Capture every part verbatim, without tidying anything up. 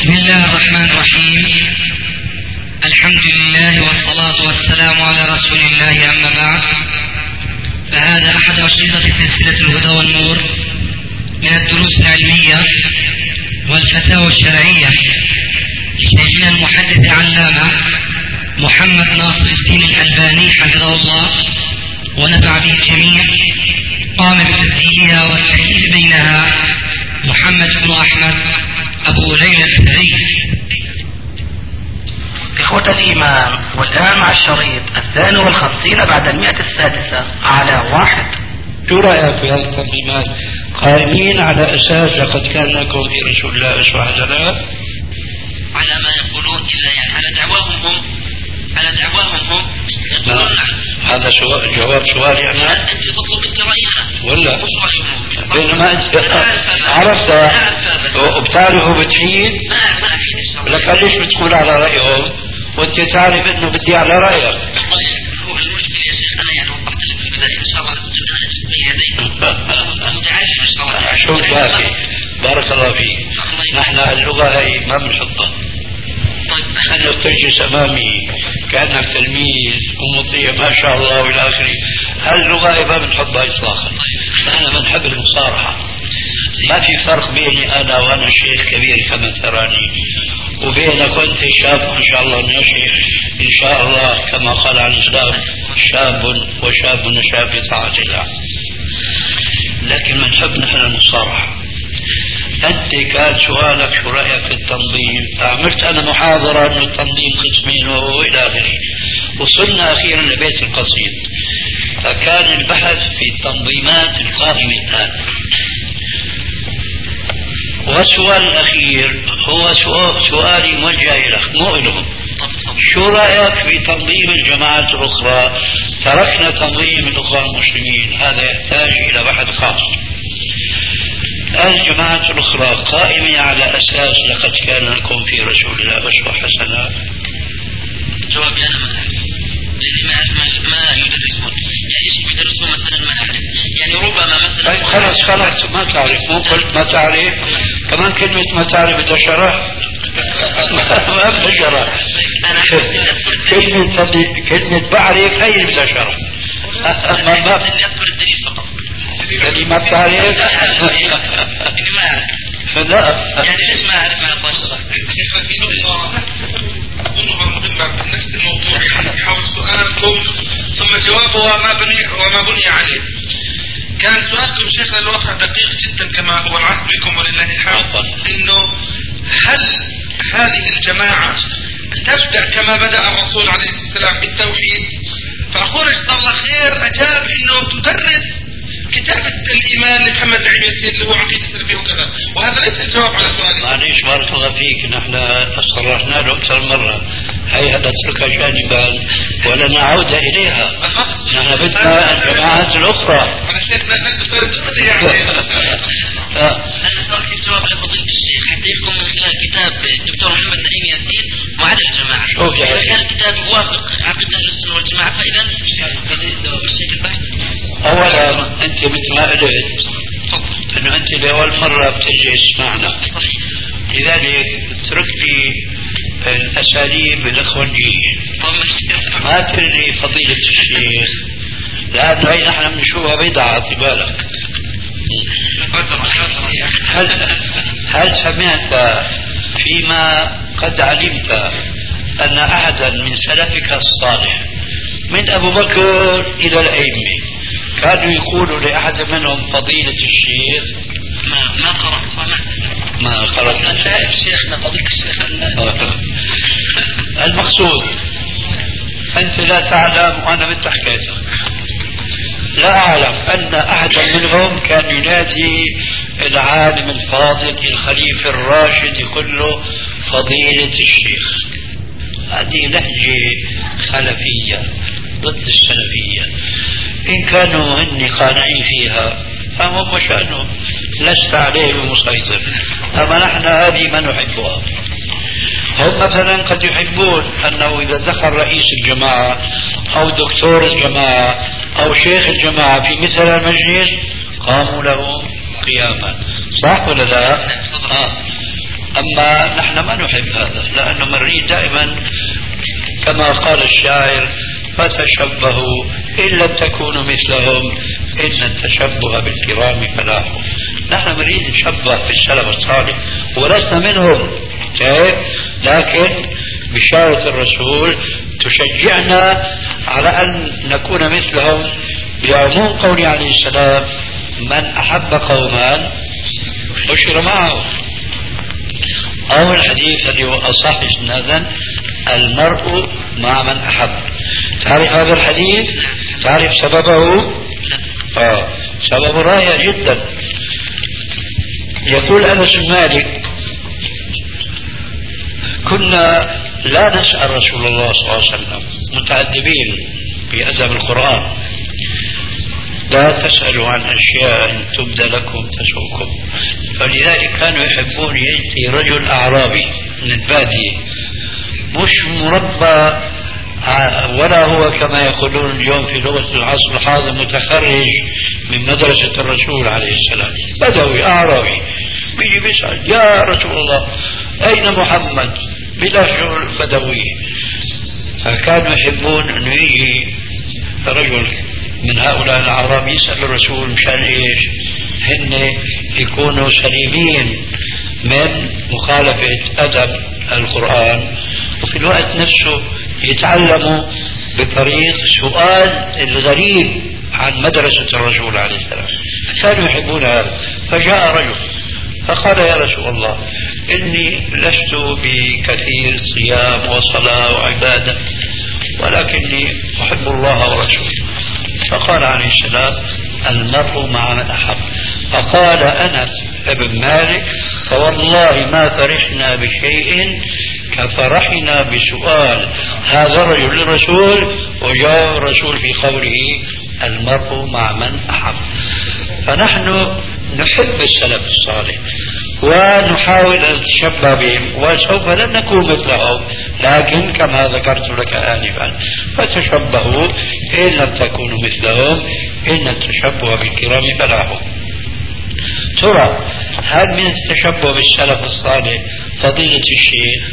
بسم الله الرحمن الرحيم. الحمد لله والصلاة والسلام على رسول الله، أما بعد، فهذا أحد أشرطة سلسلة الهدى والنور من الدروس العلمية والفتاوى الشرعية لشيخنا المحدث العلامة محمد ناصر الدين الألباني حفظه الله ونفع به الجميع. قام بتسجيلها والتأليف بينها محمد بن أحمد أبو ليلى الثري. إخوة الإيمان، والآن مع الشريط الثاني والخمسين بعد المئة السادسة على واحد. شو رأيك في هذه التنظيمات؟ قائمين على أساس لقد كان لكم في رسول الله أسوة حسنة على ما يقولون، إلا يعني على دعواهم هم على دعواهم هم يقولون نعم. هذا سؤال جواب سؤال يعني أنت تطلب أنت رأيها ولا مش رأيهم؟ بينما أنت عرفت وبتعرف وبتعيد لك ليش بتقول على رأيهم وأنت تعرف إنه بدي على رأيك؟ هو المشكلة يا شيخ أنا يعني وضحت لك في البداية إن شاء الله تكون أنا جبت بين يديك متعجب إن شاء الله. شو كافي، بارك الله فيك. نحن اللغة هي ما بنحطها. أنا تجلس أمامي كأنك تلميذ ومطيع ما شاء الله والى آخره. هاللغة ما بنحبها إطلاقا. أنا بنحب المصارحة. ما في فرق بيني أنا وأنا شيخ كبير كما تراني وبينك وأنت شاب ما شاء الله ناشئ إن شاء الله كما قال عن الإسلام شاب وشاب نشأ في طاعة الله. لكن بنحب نحن المصارحة. أنت كان سؤالك شو رأيك في التنظيم؟ عملت أنا محاضرة أنه التنظيم قسمين وإلى آخره. وصلنا أخيرا لبيت القصيد، فكان البحث في التنظيمات القائمة الآن. والسؤال الأخير هو سؤال سؤالي موجه لك مو إلهم. شو رأيك في تنظيم الجماعات الأخرى؟ تركنا تنظيم الأخوة المسلمين، هذا يحتاج إلى بحث خاص. الجماعات الأخرى قائمة على أساس لقد كان لكم في رسول الله أسوة حسنة؟ جوابي أنا ما أعرف، لأني ما أعرف ما يدرسون، يعني إيش يدرسون مثلا ما أعرف، يعني ربما مثلا. طيب خلاص خلاص ما تعرف، مو قلت ما تعرف، كمان كلمة ما تعرف بدها شرح. ما بدها شرح. أنا كلمة كلمة بعرف هي اللي بدها شرح. ما ما أذكر الدليل فقط. يعني ما بتعرف؟ إني ما أعرف. لا. يعني ليش ما أعرف ما أبغى أشرح؟ شيخنا في نقطة أظنها مهمة في نفس الموضوع حول سؤالكم ثم جوابه وما بني وما بني عليه. كان سؤالكم شيخنا الواقع دقيق جدا كما هو العهد بكم ولله الحمد، إنه هل هذه الجماعة تبدأ كما بدأ الرسول عليه السلام بالتوحيد؟ فأخونا جزاه الله خير أجاب إنه تدرس كتاب الإيمان لمحمد العبيسي اللي هو عقيدة السلفية وكذا، وهذا ليس الجواب على سؤالي. معليش بارك الله فيك، نحن صرحنا له أكثر مرة، هيا نتركها جانبا ولا نعود إليها. نحن بدنا الجماعات الأخرى. أنا شيخنا نفرد يعني. أنا ترك الجواب لفضيلة الشيخ حتى يحكم من خلال كتاب الدكتور محمد نعيم ياسين وعلى الجماعة. إذا كان الكتاب يوافق عقيدة أهل السنة والجماعة فإذا بالشيء البحث. أولا أنت مثل ما قلت أنه أنت لأول مرة بتجلس معنا، لذلك اترك لي الأساليب الأخوة الجيد، ما تري فضيلة الشيخ، لأنه هي نحن بنشوفها بيضاء في بالك. هل هل سمعت فيما قد علمت أن أحدا من سلفك الصالح من أبو بكر إلى الأئمة كانوا يقولوا لأحد منهم فضيلة الشيخ؟ ما ما قرأت وما ما قرأت. نائب شيخنا فضيلة الشيخ. المقصود أنت لا تعلم وأنا بدي حكيتك، لا أعلم أن أحدا منهم كان ينادي العالم الفاضل الخليفة الراشد يقول له فضيلة الشيخ. هذه لهجة خلفية ضد السلفية، إن كانوا هن قانعين فيها فهم شأنهم، لست عليه بمسيطر. أما نحن هذه ما نحبها. هم مثلا قد يحبون أنه إذا دخل رئيس الجماعة أو دكتور الجماعة أو شيخ الجماعة في مثل المجلس قاموا له قياما، صح ولا لا؟ آه. أما نحن ما نحب هذا، لأنه نريد دائما كما قال الشاعر: فتشبهوا إن لم تكونوا مثلهم إن التشبه بالكرام فلاح. نحن نريد نشبه في السلف الصالح ولسنا منهم، لكن بشارة الرسول تشجعنا على أن نكون مثلهم، بعموم قوله عليه السلام: من أحب قوما بشر معه. أو الحديث الذي هو أصح إسنادا: المرء مع من أحب. تعرف هذا الحديث؟ تعرف سببه؟ آه سببه رائع جدا. يقول أنس بن مالك: كنا لا نسأل رسول الله صلى الله عليه وسلم، متأدبين في أدب القرآن: لا تسألوا عن أشياء إن تبدى لكم تسؤكم. فلذلك كانوا يحبون يأتي رجل أعرابي من البادية مش مربى ولا هو كما يقولون اليوم في لغة العصر الحاضر متخرج من مدرسة الرسول عليه السلام، بدوي أعرابي بيجي بيسأل: يا رسول الله أين محمد؟ بلهجة بدوية. فكانوا يحبون أنه يجي رجل من هؤلاء الأعراب يسأل الرسول مشان إيش؟ هن يكونوا سليمين من مخالفة أدب القرآن، وفي الوقت نفسه يتعلموا بطريق سؤال الغريب عن مدرسة الرسول عليه السلام. كانوا يحبون هذا. فجاء رجل فقال: يا رسول الله إني لست بكثير صيام وصلاة وعبادة، ولكني أحب الله ورسوله. فقال عليه السلام: المرء مع من أحب. فقال أنس بن مالك: فوالله ما فرحنا بشيء كفرحنا بسؤال هذا الرجل للرسول وجاء الرسول في قوله: المرء مع من أحب. فنحن نحب السلف الصالح ونحاول أن نتشبه بهم، وسوف لن نكون مثلهم، لكن كما ذكرت لك آنفا: فتشبهوا إن لم تكونوا مثلهم إن التشبه بالكرام فلاح. ترى هل من التشبه بالسلف الصالح فضيلة الشيخ؟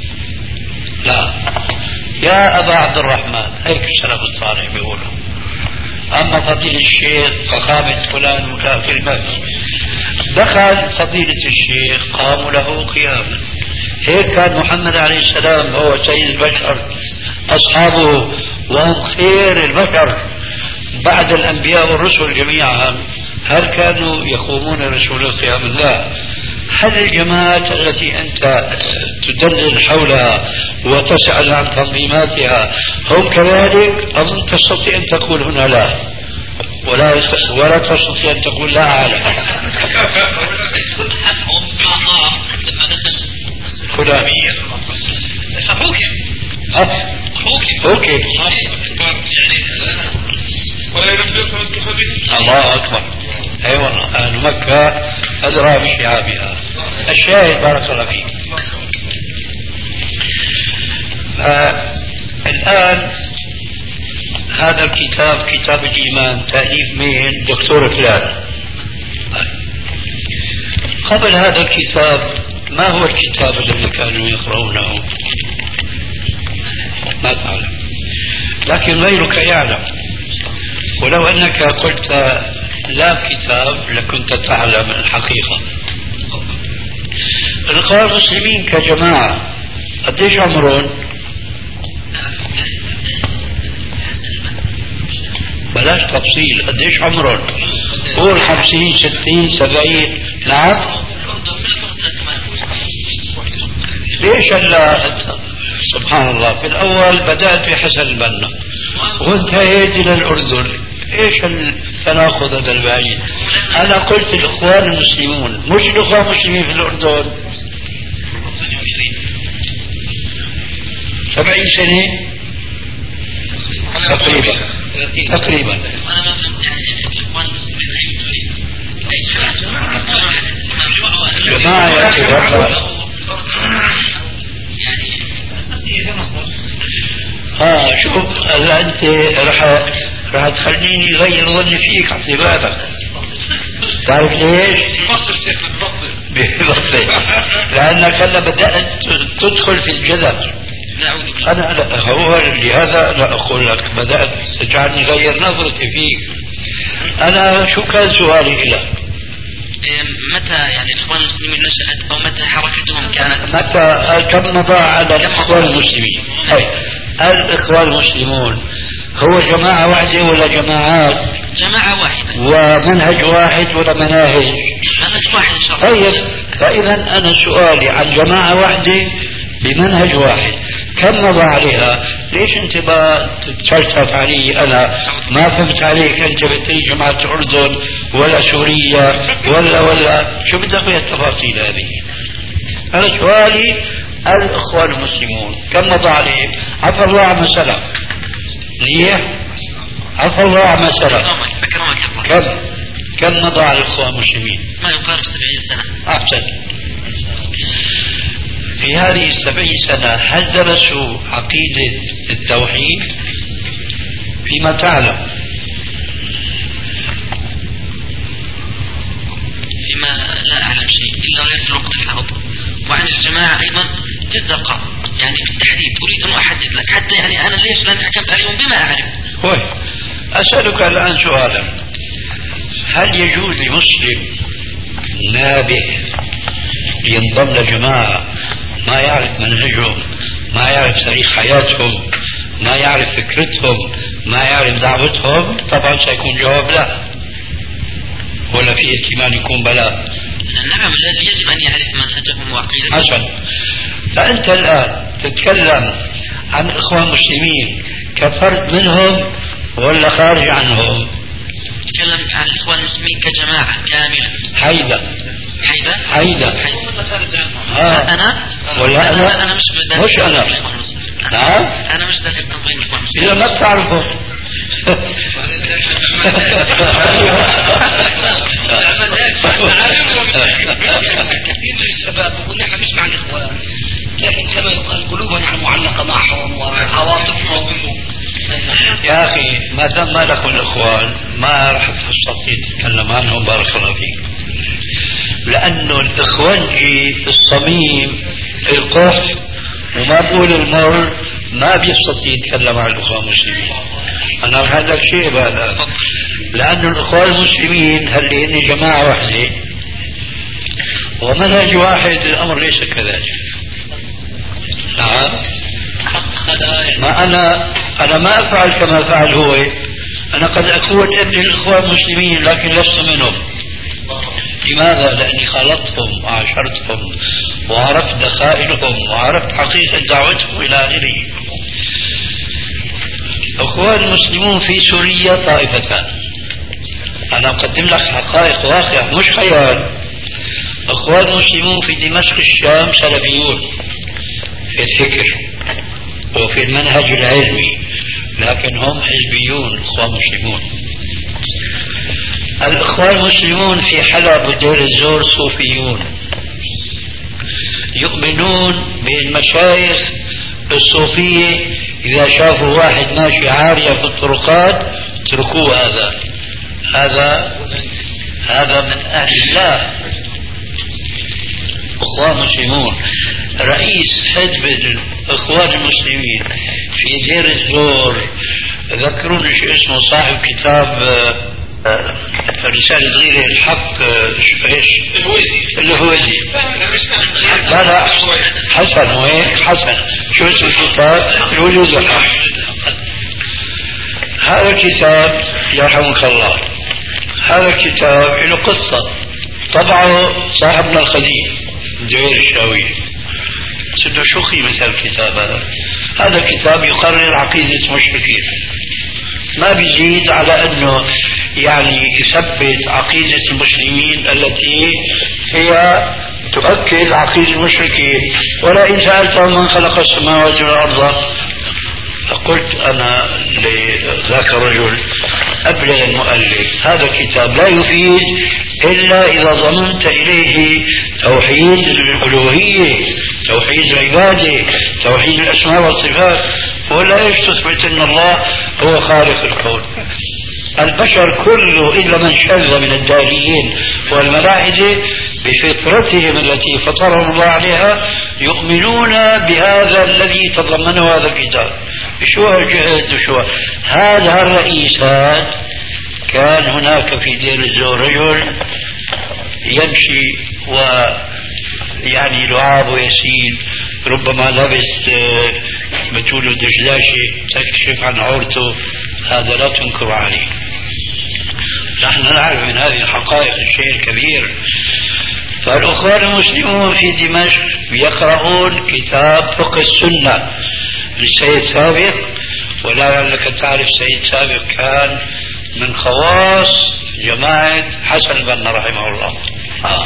لا. يا أبا عبد الرحمن، هيك السلف الصالح بيقولوا. أما فضيلة الشيخ فقامت فلان وكافر ما في. دخل فضيلة الشيخ قاموا له قياما. هيك كان محمد عليه السلام هو سيد البشر، أصحابه وهم خير البشر بعد الأنبياء والرسل جميعا، هل كانوا يقومون رسول القيام؟ لا. هل الجماعات التي أنت تدلل حولها وتسأل عن تنظيماتها هم كذلك، أم تستطيع أن تقول هنا لا، ولا ولا تستطيع أن تقول لا أعلم؟ كلها حكم حكم ولا ينبئكم مثل خبير. الله أكبر. أي والله أهل مكة أدرى بشعابها. الشاهد بارك الله فيك. الآن هذا الكتاب كتاب الإيمان تأليف من دكتور فلان. قبل هذا الكتاب ما هو الكتاب الذي كانوا يقرؤونه؟ ما تعلم، لكن غيرك يعلم. ولو أنك قلت لا كتاب لكنت تعلم الحقيقة. الإخوان المسلمين كجماعة قديش عمرهم؟ بلاش تفصيل، قديش عمرهم؟ قول خمسين ستين سبعين. نعم. ليش هلا؟ سبحان الله، في الأول بدأت في حسن البنا وانتهيت إلى الأردن. ايش التناقض هذا البعيد؟ انا قلت الاخوان المسلمون مش الاخوان المسلمين في الاردن. سبعين سنة تقريبا تقريبا. جماعة يا اخي ها شوف هلا انت رح رح تخليني غير ظني فيك، اعطي بالك. تعرف ليش؟ بلفظ لأنك هلا بدأت تدخل في الجدل. أنا لا هو لهذا أنا أقول لك بدأت تجعلني غير نظرتي فيك. أنا شو كان سؤالي لك؟ متى يعني الإخوان المسلمين نشأت أو متى حركتهم كانت؟ متى كم مضى على الإخوان المسلمين؟ أي الإخوان المسلمون هو جماعة واحدة ولا جماعات؟ جماعة واحدة. ومنهج واحد ولا مناهج؟ منهج واحد إن شاء الله. طيب فإذا أنا سؤالي عن جماعة واحدة بمنهج واحد كم مضى عليها؟ ليش انت بتتفلسف علي؟ انا ما فهمت عليك، انت بتريد جماعة الاردن ولا سوريا ولا ولا شو بدك من التفاصيل هذه؟ انا سؤالي الاخوان المسلمون كم مضى عليه؟ عفى الله عما سلف. منيح؟ عفى الله عما سلف. كم كم مضى على الاخوان المسلمين؟ ما يقارب سبعين سنة. احسن. في هذه السبعين سنة هل درسوا عقيدة التوحيد؟ فيما تعلم. فيما لا أعلم شيء إلا غير في الوقت الحاضر. وعن الجماعة أيضا جد القرب يعني بالتحديد أريد أن أحدد لك حتى يعني أنا ليش لا تحكمت عليهم بما أعرف. طيب أسألك الآن سؤالا، هل يجوز لمسلم نابه ينضم لجماعة ما يعرف منهجهم، ما يعرف تاريخ حياتهم، ما يعرف فكرتهم، ما يعرف دعوتهم؟ طبعا سيكون جواب لا، ولا في احتمال يكون بلا؟ نعم يجب أن يعرف منهجهم وعقيدتهم. حسن. فأنت الآن تتكلم عن الإخوان المسلمين كفرد منهم ولا خارج عنهم؟ تتكلم عن الإخوان المسلمين كجماعة كاملة. حيدا حيدا حيدا ها أنا ولا أنا أنا, أنا مش بدأت مش أنا نعم أنا مش داخل تنظيم الإخوان المسلمين. إذا ما بتعرفه كثير من الشباب يقول نحن مش مع الإخوان، لكن كما يقال قلوبنا معلقة معهم وعواطفهم. يا أخي ما دام ما لكم الإخوان ما رح تستطيع تتكلم عنهم، بارك الله فيك. لأنه الإخوانجي الصميم القح وما بقول المر ما بيستطيع يتكلم عن الإخوان المسلمين. أنا هذا الشيء بهذا، لأن الإخوان المسلمين هل هن جماعة واحدة ومنهج واحد، الأمر ليس كذلك. نعم ما أنا أنا ما أفعل كما فعل هو، أنا قد أكون ابن الإخوان المسلمين لكن لست منهم. لماذا؟ لأني خالطتهم وعاشرتهم وعرفت دخائلهم وعرفت حقيقة دعوتهم إلى آخره. الإخوان المسلمون في سوريا طائفتان، أنا أقدم لك حقائق واقع مش خيال. الإخوان المسلمون في دمشق الشام سلفيون في الفكر وفي المنهج العلمي، لكن هم حزبيون. الإخوان المسلمون الإخوان المسلمون في حلب ودير الزور صوفيون، يؤمنون بالمشايخ الصوفية إذا شافوا واحد ماشي عارية في الطرقات اتركوه، هذا هذا هذا من أهل الله. إخوان مسلمون رئيس حزب الإخوان المسلمين في دير الزور، ذكروني شو اسمه، صاحب كتاب رسالة صغيرة الحق ايش؟ الهويدي. لا لا حسن وين؟ حسن شو اسم الكتاب؟ الوجود الحق. هذا الكتاب يرحمك الله، هذا الكتاب له قصة طبعه صاحبنا الخليل زهير الشاوية. سنة شو قيمة الكتاب هذا؟ هذا الكتاب يقرر عقيدة المشركين، ما بيزيد على انه يعني يثبت عقيدة المسلمين التي هي تؤكد عقيدة المشركين. ولا إن سألتهم من خلق السماوات والأرض فقلت أنا لذاك الرجل أبلغ المؤلف هذا الكتاب لا يفيد إلا إذا ضمنت إليه توحيد الألوهية، توحيد العبادة، توحيد الأسماء والصفات، ولا ايش تثبت ان الله هو خالق الكون. البشر كله الا من شذ من الداريين والملاحدة بفطرتهم التي فطرهم الله عليها يؤمنون بهذا الذي تضمنه هذا الكتاب. شو الجهد وشو هذا الرئيس هذا؟ كان هناك في دير الزور رجل يمشي ويعني لعاب ويسيل، ربما لبس بتقول دجلاجة تكشف عن عورته، هذا لا تنكر عليه. نحن نعرف من هذه الحقائق الشيء الكبير. فالأخوان المسلمون في دمشق يقرؤون كتاب فقه السنة للسيد سابق، ولعلك تعرف سيد سابق كان من خواص جماعة حسن البنا رحمه الله. آه.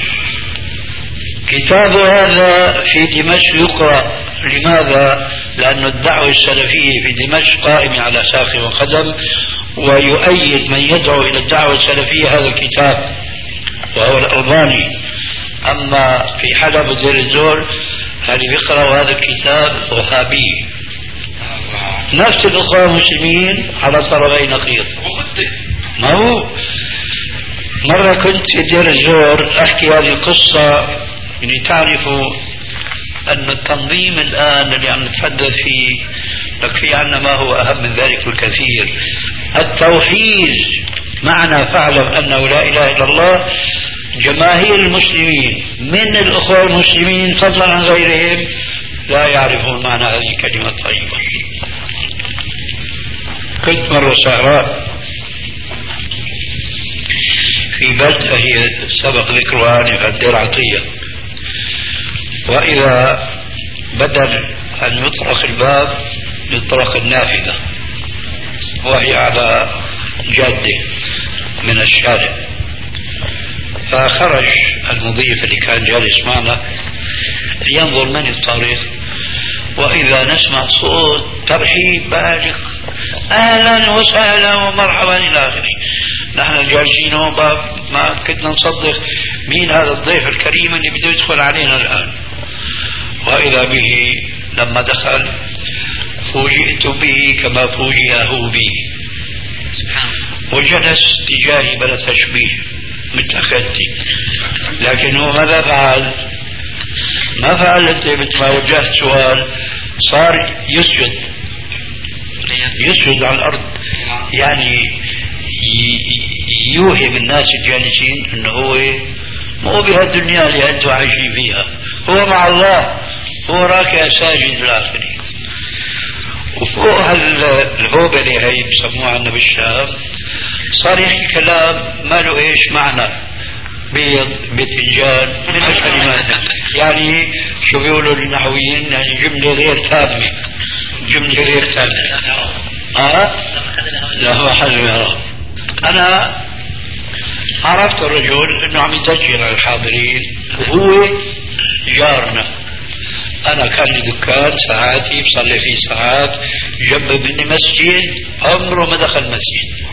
كتاب هذا في دمشق يقرأ. لماذا؟ لأن الدعوة السلفية في دمشق قائمة على ساق وقدم، ويؤيد من يدعو إلى الدعوة السلفية هذا الكتاب وهو الألباني. أما في حلب ودير الزور اللي بيقرأوا هذا الكتاب وهابي. نفس الأخوة المسلمين على طرفي نقيض. ما هو مرة كنت في دير الزور أحكي هذه القصة، يعني تعرفوا أن التنظيم الآن اللي عم نتحدث فيه يكفي عنا ما هو أهم من ذلك الكثير. التوحيد معنى فاعلم أنه لا إله إلا الله. جماهير المسلمين من الأخوة المسلمين فضلا عن غيرهم لا يعرفون معنى هذه الكلمة الطيبة. كنت مرة سهران في بلدة هي سبق ذكرها آنفا دير عطية، وإذا بدل أن يطرق الباب يطرق النافذة وهي على جادة من الشارع. فخرج المضيف اللي كان جالس معنا لينظر من الطريق، وإذا نسمع صوت ترحيب بالغ، أهلا وسهلا ومرحبا إلى آخره. نحن جالسين ما كنا نصدق مين هذا الضيف الكريم اللي بده يدخل علينا الآن. وإذا به لما دخل فوجئت به كما فوجئ هو به، وجلس تجاهي بلا تشبيه مثل أخذتي. لكن هو ماذا فعل؟ ما فعل أنت مثل ما وجهت سؤال، صار يسجد يسجد على الأرض، يعني يوهم الناس الجالسين أنه هو مو بهالدنيا اللي أنتم عايشين فيها، هو مع الله، هو راكع ساجد بالآخرة. وفوق الهوبة اللي هي بسموها عندنا بالشام صار يحكي كلام ما له ايش معنى، بيض بتنجان من الكلمات، يعني شو بيقولوا النحويين، يعني جملة غير تامة، جملة غير تامة. اه لا هو حل يرى. انا عرفت الرجل انه عم يدجل على الحاضرين، وهو جارنا. انا كان لي دكان ساعاتي بصلي فيه ساعات، جنب مني مسجد عمره ما دخل مسجد.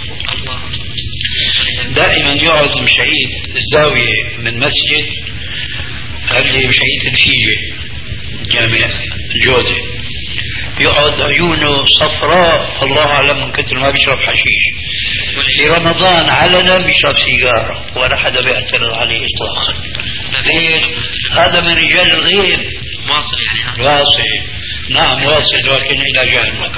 دائما يقعد مشعيد الزاوية من مسجد اللي مشعيد الفيجة جامع جوزة، يقعد عيونه صفراء الله أعلم من كثر ما بيشرب حشيش. في رمضان علنا بيشرب سيجارة ولا حدا بيعترض عليه إطلاقا. ليش؟ هذا من رجال الغيب، واصل يعني واصل، نعم واصل، لكن إلى جهنم.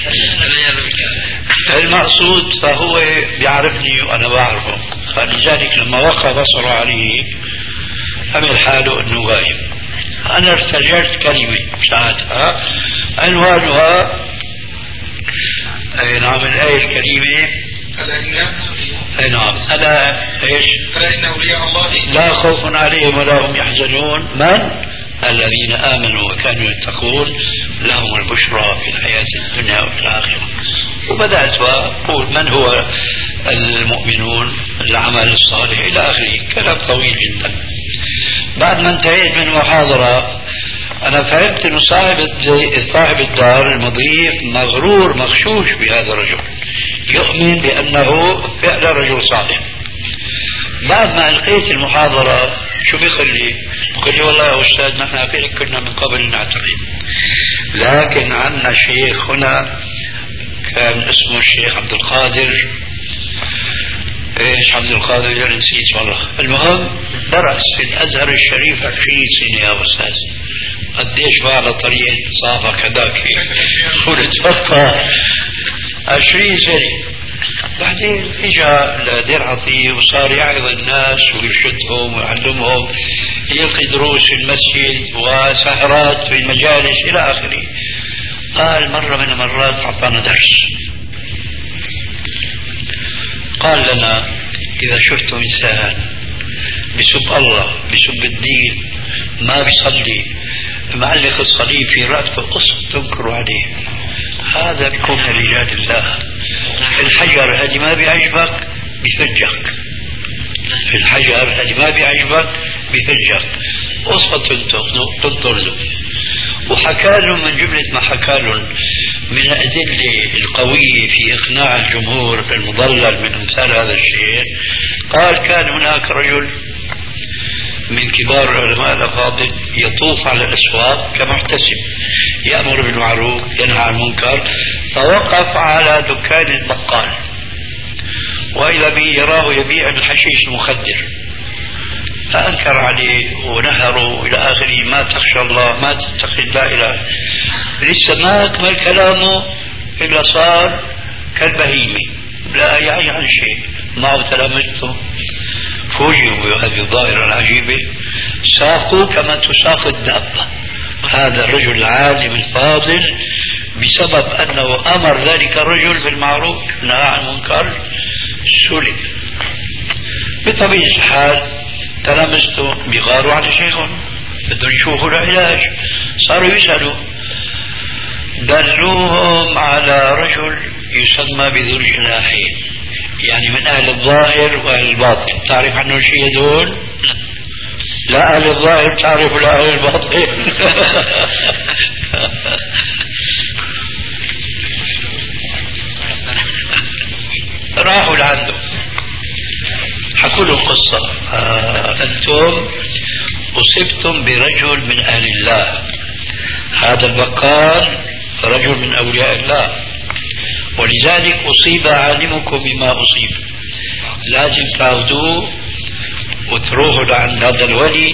المقصود فهو بيعرفني وأنا بعرفه، فلذلك لما وقع بصره عليه عمل حاله أنه غايب. أنا ارتجلت كلمة ساعتها عنوانها أي نعم الآية الكريمة أي نعم ألا إيش ألا إن أولياء الله لا خوف عليهم ولا هم يحزنون من الذين آمنوا وكانوا يتقون لهم البشرى في الحياة الدنيا وفي الآخرة. وبدأت وأقول من هو المؤمنون العمل الصالح إلى آخره، كلام طويل جدا. بعد ما انتهيت من المحاضرة أنا فهمت أن صاحب صاحب الدار المضيف مغرور مغشوش بهذا الرجل، يؤمن بأنه فعلا رجل صالح. بعد ما ألقيت المحاضرة شو بيقول لي؟ بيقول لي والله يا أستاذ نحن فيك كنا من قبل نعتقد، لكن عندنا شيخ هنا كان اسمه الشيخ عبد القادر ايش عبد القادر نسيت والله. المهم درس في الازهر الشريف عشرين سنه يا استاذ. قديش بقى على طريقه صافة كذاك قلت فقط عشرين سنه. بعدين اجى لدير عطيه وصار يعظ الناس ويرشدهم ويعلمهم، يلقي دروس في المسجد وسهرات في المجالس الى اخره. قال مره من المرات اعطانا درس، قال لنا اذا شفتم انسان بسب الله بسب الدين ما بيصلي معلق الصليب في رأسه قصد تنكروا عليه، هذا بيكون من رجال الله. الحجر هذه ما بيعجبك بفجك، الحجر هذه ما بيعجبك بفجك، قصد تنطر له. وحكى لهم من جملة ما حكى لهم من الأدلة القوية في إقناع الجمهور المضلل من أمثال هذا الشيء. قال كان هناك رجل من كبار العلماء الأفاضل يطوف على الأسواق كمحتسب يأمر بالمعروف ينهى عن المنكر، فوقف على دكان البقال وإذا به يراه يبيع الحشيش المخدر، فأنكر عليه ونهره إلى آخره. ما تخشى الله ما تتقي الله إلى لسه ما أكمل كلامه إلا صار كالبهيمة لا يعني عن شيء. معه تلامذته فوجئوا بهذه الظاهرة العجيبة، ساقوا كما تساق الدابة هذا الرجل العالم الفاضل بسبب أنه أمر ذلك الرجل بالمعروف نهى عن المنكر سلب. بطبيعة الحال تلامذته بيغاروا على شيخهم بدهم يشوفوا له علاج، صاروا يسألوا، دلوهم على رجل يسمى بذو الجناحين، يعني من أهل الظاهر وأهل الباطن. تعرف عنه شيء دول؟ لا أهل الظاهر تعرف لا أهل الباطن. راحوا لعنده حكوا له قصة، آه أنتم أصبتم برجل من أهل الله، هذا البقال رجل من أولياء الله، ولذلك أصيب عالمكم بما أصيب، لازم تاخذوه وتروحوا لعند هذا الولي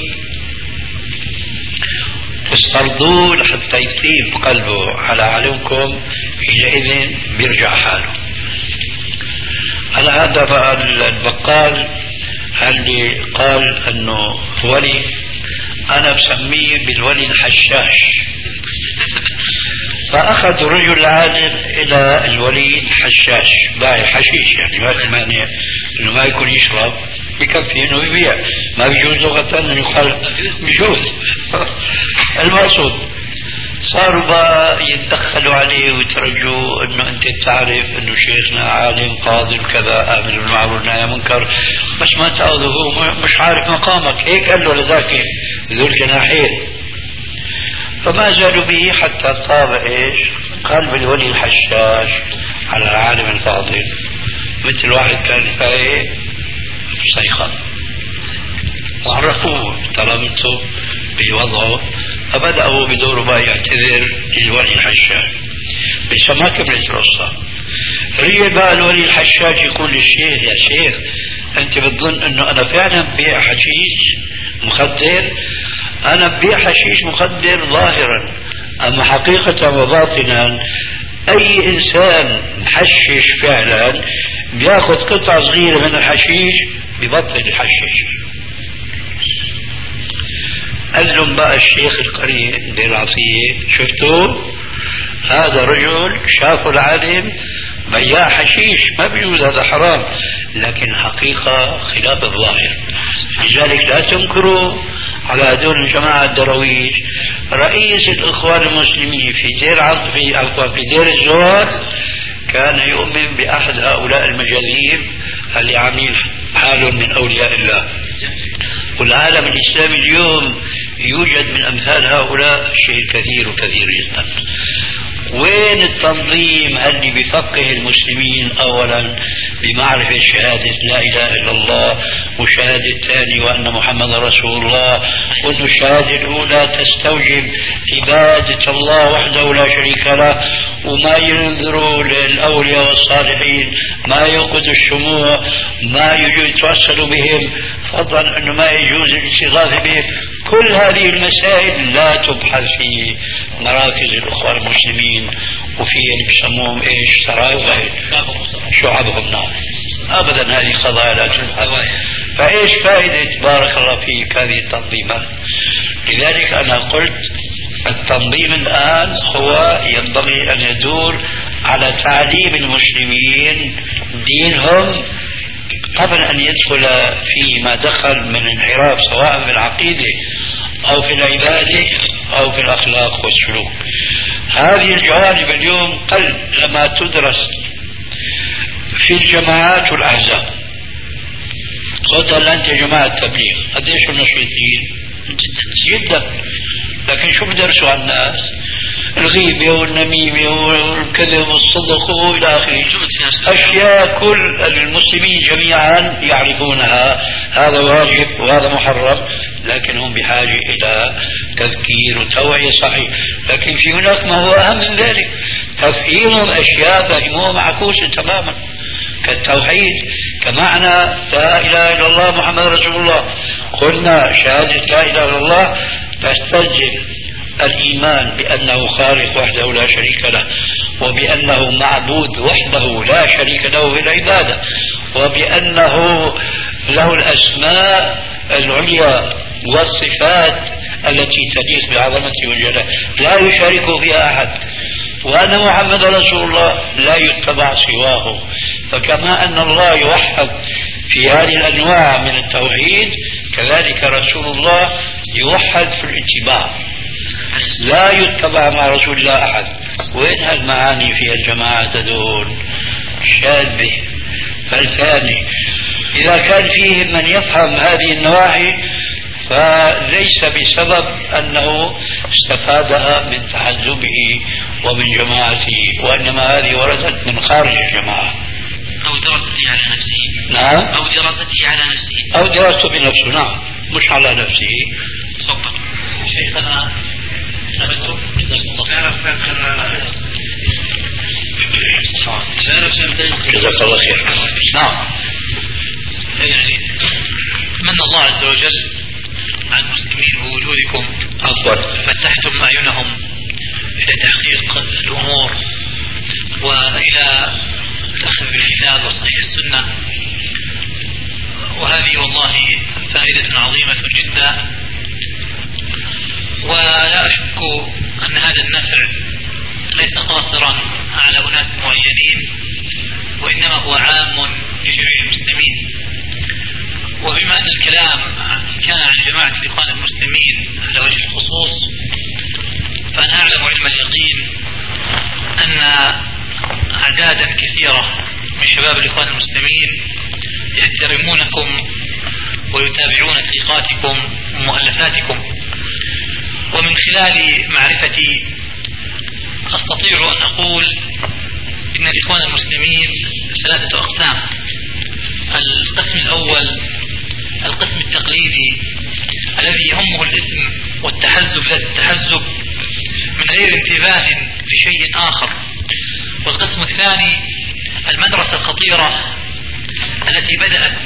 واسترضوه لحتى يطيب قلبه على عالمكم، حينئذ بيرجع حاله. على هذا بقى البقال اللي قال انه ولي، انا بسميه بالولي الحشاش. فاخذ الرجل العالم الى الولي الحشاش باع الحشيش، يعني ما في مانع انه ما يكون يشرب، بكفي انه يبيع، ما بيجوز لغة انه يقال بيجوز. المقصود صاروا بقى يتدخلوا عليه ويترجوا انه انت تعرف انه شيخنا عالم قاضي وكذا امر بالمعروف والنهي عن المنكر، بس ما تاخذه هو مش عارف مقامك، هيك قال له لذاك ذو الجناحين. فما زالوا به حتى طاب ايش؟ قلب الولي الحشاش على العالم الفاضل، مثل واحد كان فايق استيقظ وعرفوه تلامته بوضعه، فبدأوا بدوره بقى يعتذر للولي الحشاش. بس ما كملت القصة، رجع بقى الولي الحشاش يقول للشيخ يا شيخ انت بتظن انه انا فعلا ببيع حشيش مخدر؟ انا ببيع حشيش مخدر ظاهرا، اما حقيقة وباطنا اي انسان محشش فعلا بياخذ قطعة صغيرة من الحشيش ببطل يحشش. قال لهم بقى الشيخ القرين دير عطية شفتوا هذا رجل شافوا العالم بياع حشيش، ما بيجوز هذا حرام، لكن حقيقة خلاف الظاهر. لذلك لا تنكروا على هذول الجماعة الدرويش. رئيس الإخوان المسلمين في دير في عفوا في دير الزور كان يؤمن بأحد هؤلاء المجاذيب اللي عاملين حالهم من أولياء الله. والعالم الإسلامي اليوم يوجد من أمثال هؤلاء شيء كثير وكثير جدا. وين التنظيم اللي بيفقه المسلمين أولا بمعرفة شهادة لا إله إلا الله وشهادة الثاني وأن محمد رسول الله، وأن الشهادة الأولى تستوجب عبادة الله وحده لا شريك له، وما ينظروا للأولياء والصالحين ما يوقد الشموع، ما يجوز يتوسلوا بهم، فضلا أنه ما يجوز الاستغاثة بهم. كل هذه المسائل لا تبحث في مراكز الأخوة المسلمين، وفي اللي بيسموهم ايش سرايا شعبهم. نعم أبدا هذه قضايا لا تبحث. فايش فائدة بارك الله فيك هذه التنظيمات؟ لذلك أنا قلت التنظيم الآن هو ينبغي أن يدور على تعليم المسلمين دينهم قبل أن يدخل فيه ما دخل من انحراف، سواء في العقيدة أو في العبادة أو في الأخلاق والسلوك. هذه الجوانب اليوم قل لما تدرس في الجماعات والأحزاب. خذها أنت جماعة التبليغ، قديش النشيطين؟ جدا. لكن شو بدرسوا عن الناس؟ الغيبة والنميمة والكذب والصدق وإلى آخره، أشياء كل المسلمين جميعا يعرفونها. هذا واجب وهذا محرم، لكن هم بحاجة إلى تذكير وتوعية صحيح. لكن في هناك ما هو أهم من ذلك، تفهيمهم أشياء فهموها معكوسة تماما، كالتوحيد، كمعنى لا إله إلا الله محمد رسول الله. قلنا شهادة لا إله إلا الله تستلزم الإيمان بأنه خالق وحده لا شريك له، وبأنه معبود وحده لا شريك له في العبادة، وبأنه له الأسماء العليا والصفات التي تليق بعظمته وجلاله لا يشارك فيها أحد، وأن محمد رسول الله لا يتبع سواه. فكما أن الله يوحد في هذه الأنواع من التوحيد، كذلك رسول الله يوحد في الاتباع، لا يتبع مع رسول الله أحد. وين هالمعاني في الجماعة هذول؟ شاذة. فالثاني إذا كان فيهم من يفهم هذه النواحي فليس بسبب أنه استفادها من تحزبه ومن جماعته، وإنما هذه وردت من خارج الجماعة أو دراسته على نفسه. نعم، أو دراسته على نفسه أو دراسته بنفسه. نعم، مش على نفسه. تفضل شيخنا. أنتم جزاك الله خير. نعم. يعني من الله عز وجل على المسلمين بوجودكم، أفضل فتحتم أعينهم إلى تحقيق الأمور وإلى الأخذ بالكتاب وصحيح السنة، وهذه والله فائدة عظيمة جدا. ولا أشك أن هذا النفع ليس قاصرا على أناس معينين، وإنما هو عام لجميع المسلمين. وبما أن الكلام كان عن جماعة الإخوان المسلمين على وجه الخصوص، فأنا أعلم علم اليقين أن أعدادا كثيرة من شباب الإخوان المسلمين يحترمونكم ويتابعون تحقيقاتكم ومؤلفاتكم. ومن خلال معرفتي أستطيع أن أقول إن الإخوان المسلمين ثلاثة أقسام. القسم الأول القسم التقليدي الذي يهمه الاسم والتحزب للتحزب من غير انتباه لشيء آخر. والقسم الثاني المدرسة الخطيرة التي بدأت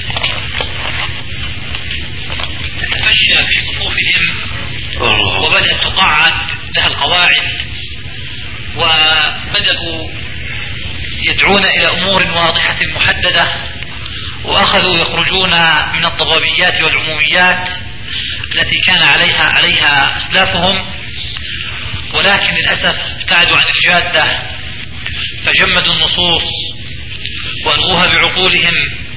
تتفشى في صفوفهم وبدأت تقاعد لها القواعد، وبدأوا يدعون إلى أمور واضحة محددة، وأخذوا يخرجون من الضبابيات والعموميات التي كان عليها عليها أسلافهم، ولكن للأسف ابتعدوا عن الجادة فجمدوا النصوص وألغوها بعقولهم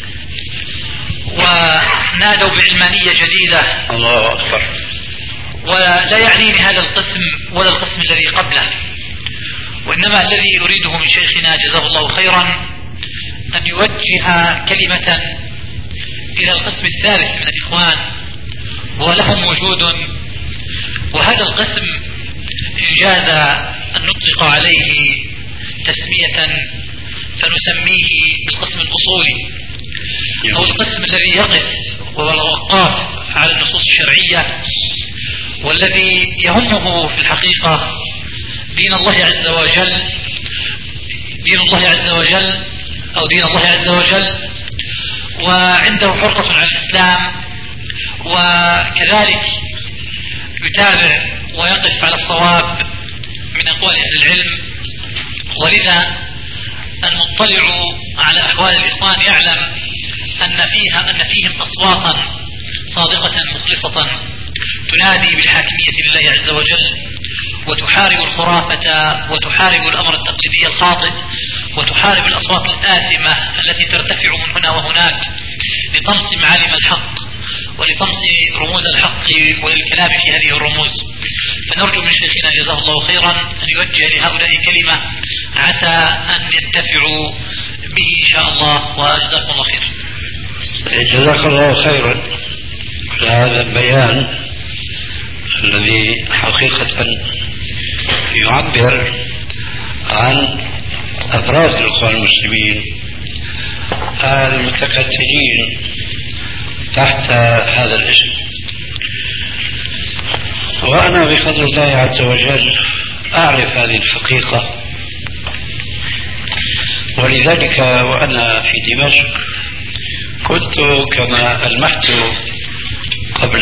ونادوا بعلمانية جديدة. الله أكبر. ولا يعنيني هذا القسم ولا القسم الذي قبله، وإنما الذي أريده من شيخنا جزاه الله خيرا أن يوجه كلمة إلى القسم الثالث من الإخوان ولهم وجود. وهذا القسم إن جاز أن نطلق عليه تسمية فنسميه بالقسم الأصولي، أو القسم الذي يقف ووقاف على النصوص الشرعية، والذي يهمه في الحقيقة دين الله عز وجل دين الله عز وجل أو دين الله عز وجل، وعنده حرص على الإسلام، وكذلك يتابع ويقف على الصواب من أقوال أهل العلم. ولذا المطلع على أحوال الإخوان يعلم أن فيها أن فيهم أصواتا صادقة مخلصة تنادي بالحاكمية لله عز وجل، وتحارب الخرافة، وتحارب الأمر التقليدي الخاطئ، وتحارب الأصوات الآثمة التي ترتفع من هنا وهناك لطمس معالم الحق ولطمس رموز الحق وللكلام في هذه الرموز. فنرجو من شيخنا جزاه الله خيرا أن يوجه لهؤلاء كلمة عسى أن ينتفعوا به إن شاء الله، وجزاكم الله خير. جزاك الله خيرا على هذا البيان الذي حقيقة يعبر عن أفراد الإخوان المسلمين المتكتلين تحت هذا الاسم. وأنا بفضل الله عز وجل أعرف هذه الحقيقة، ولذلك وأنا في دمشق كنت كما ألمحت قبل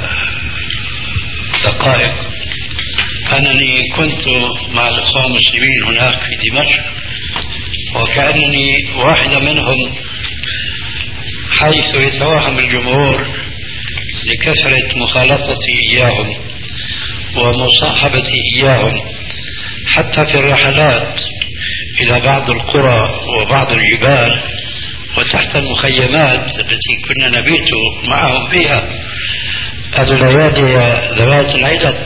دقائق أنني كنت مع الإخوان المسلمين هناك في دمشق، وكأنني واحد منهم، حيث يتوهم الجمهور لكثرة مخالطتي إياهم ومصاحبتي إياهم حتى في الرحلات إلى بعض القرى وبعض الجبال وتحت المخيمات التي كنا نبيت معهم فيها الليالي ذوات العدد،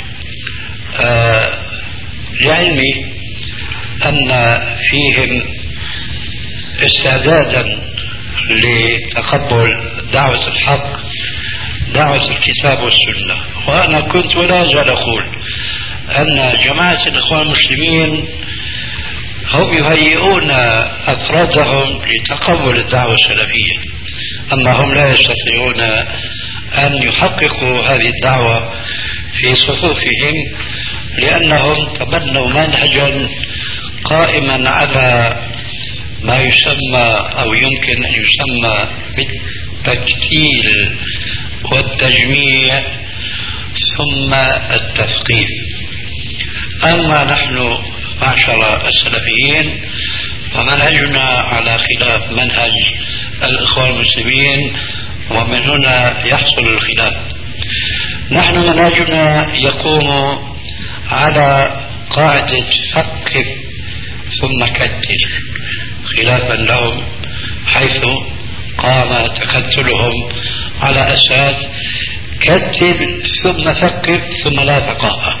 آه لعلمي أن فيهم استعدادا لتقبل دعوة الحق، دعوة الكتاب والسنة. وأنا كنت ولا أزال أقول أن جماعة الإخوان المسلمين هم يهيئون أفرادهم لتقبل الدعوة السلفية، أما هم لا يستطيعون أن يحققوا هذه الدعوة في صفوفهم، لأنهم تبنوا منهجا قائما على ما يسمى أو يمكن أن يسمى بالتكتيل والتجميع ثم التثقيف. أما نحن معشر السلفيين فمنهجنا على خلاف منهج الإخوان المسلمين، ومن هنا يحصل الخلاف. نحن منهجنا يقوم على قاعدة فقه ثم كتل، خلافا لهم حيث قام تكتلهم على أساس كتل ثم ثقف ثم لا ثقافة.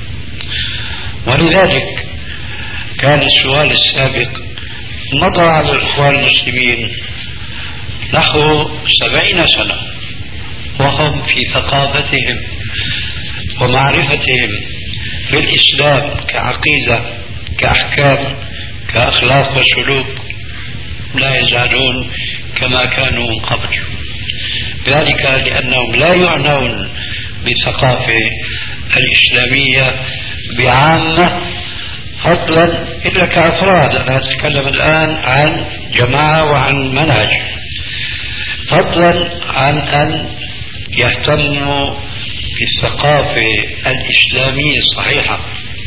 ولذلك كان السؤال السابق مضى على الإخوان المسلمين نحو سبعين سنة وهم في ثقافتهم ومعرفتهم بالإسلام كعقيدة كأحكام كأخلاق وسلوك، لا يزالون كما كانوا من قبل، ذلك لأنهم لا يعنون بالثقافة الإسلامية بعامة فضلا إلا كأفراد. أنا أتكلم الآن عن جماعة وعن منهج، فضلا عن أن يهتموا بالثقافة الإسلامية الصحيحة.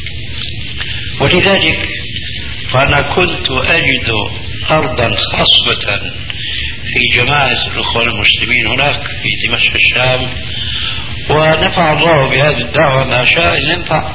ولذلك فأنا كنت أجد أرضا خاصة في جماعة الإخوان المسلمين هناك في دمشق الشام، ونفع الله بهذه الدعوة ما شاء أن ينفع.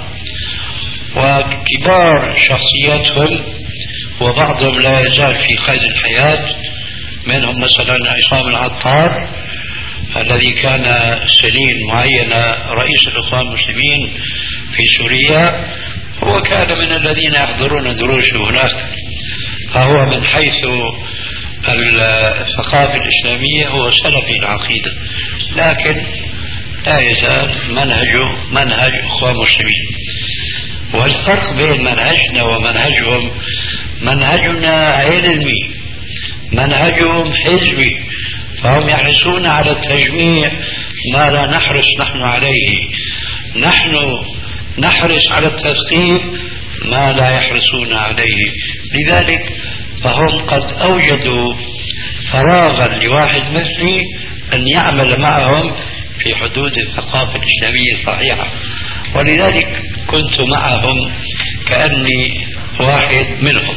وكبار شخصياتهم وبعضهم لا يزال في قيد الحياة، منهم مثلا عصام العطار الذي كان سنين معينة رئيس الإخوان المسلمين في سوريا، هو كان من الذين يحضرون دروسه هناك، فهو من حيث الثقافة الإسلامية هو سلفي العقيدة، لكن لا يزال منهجه منهج إخوان مسلمين. والفرق بين منهجنا ومنهجهم، منهجنا علمي، منهجهم حزبي، فهم يحرصون على التجميع ما لا نحرص نحن عليه، نحن نحرص على التثقيف ما لا يحرصون عليه. لذلك فهم قد أوجدوا فراغا لواحد مثلي أن يعمل معهم في حدود الثقافة الإسلامية الصحيحة، ولذلك كنت معهم كأني واحد منهم.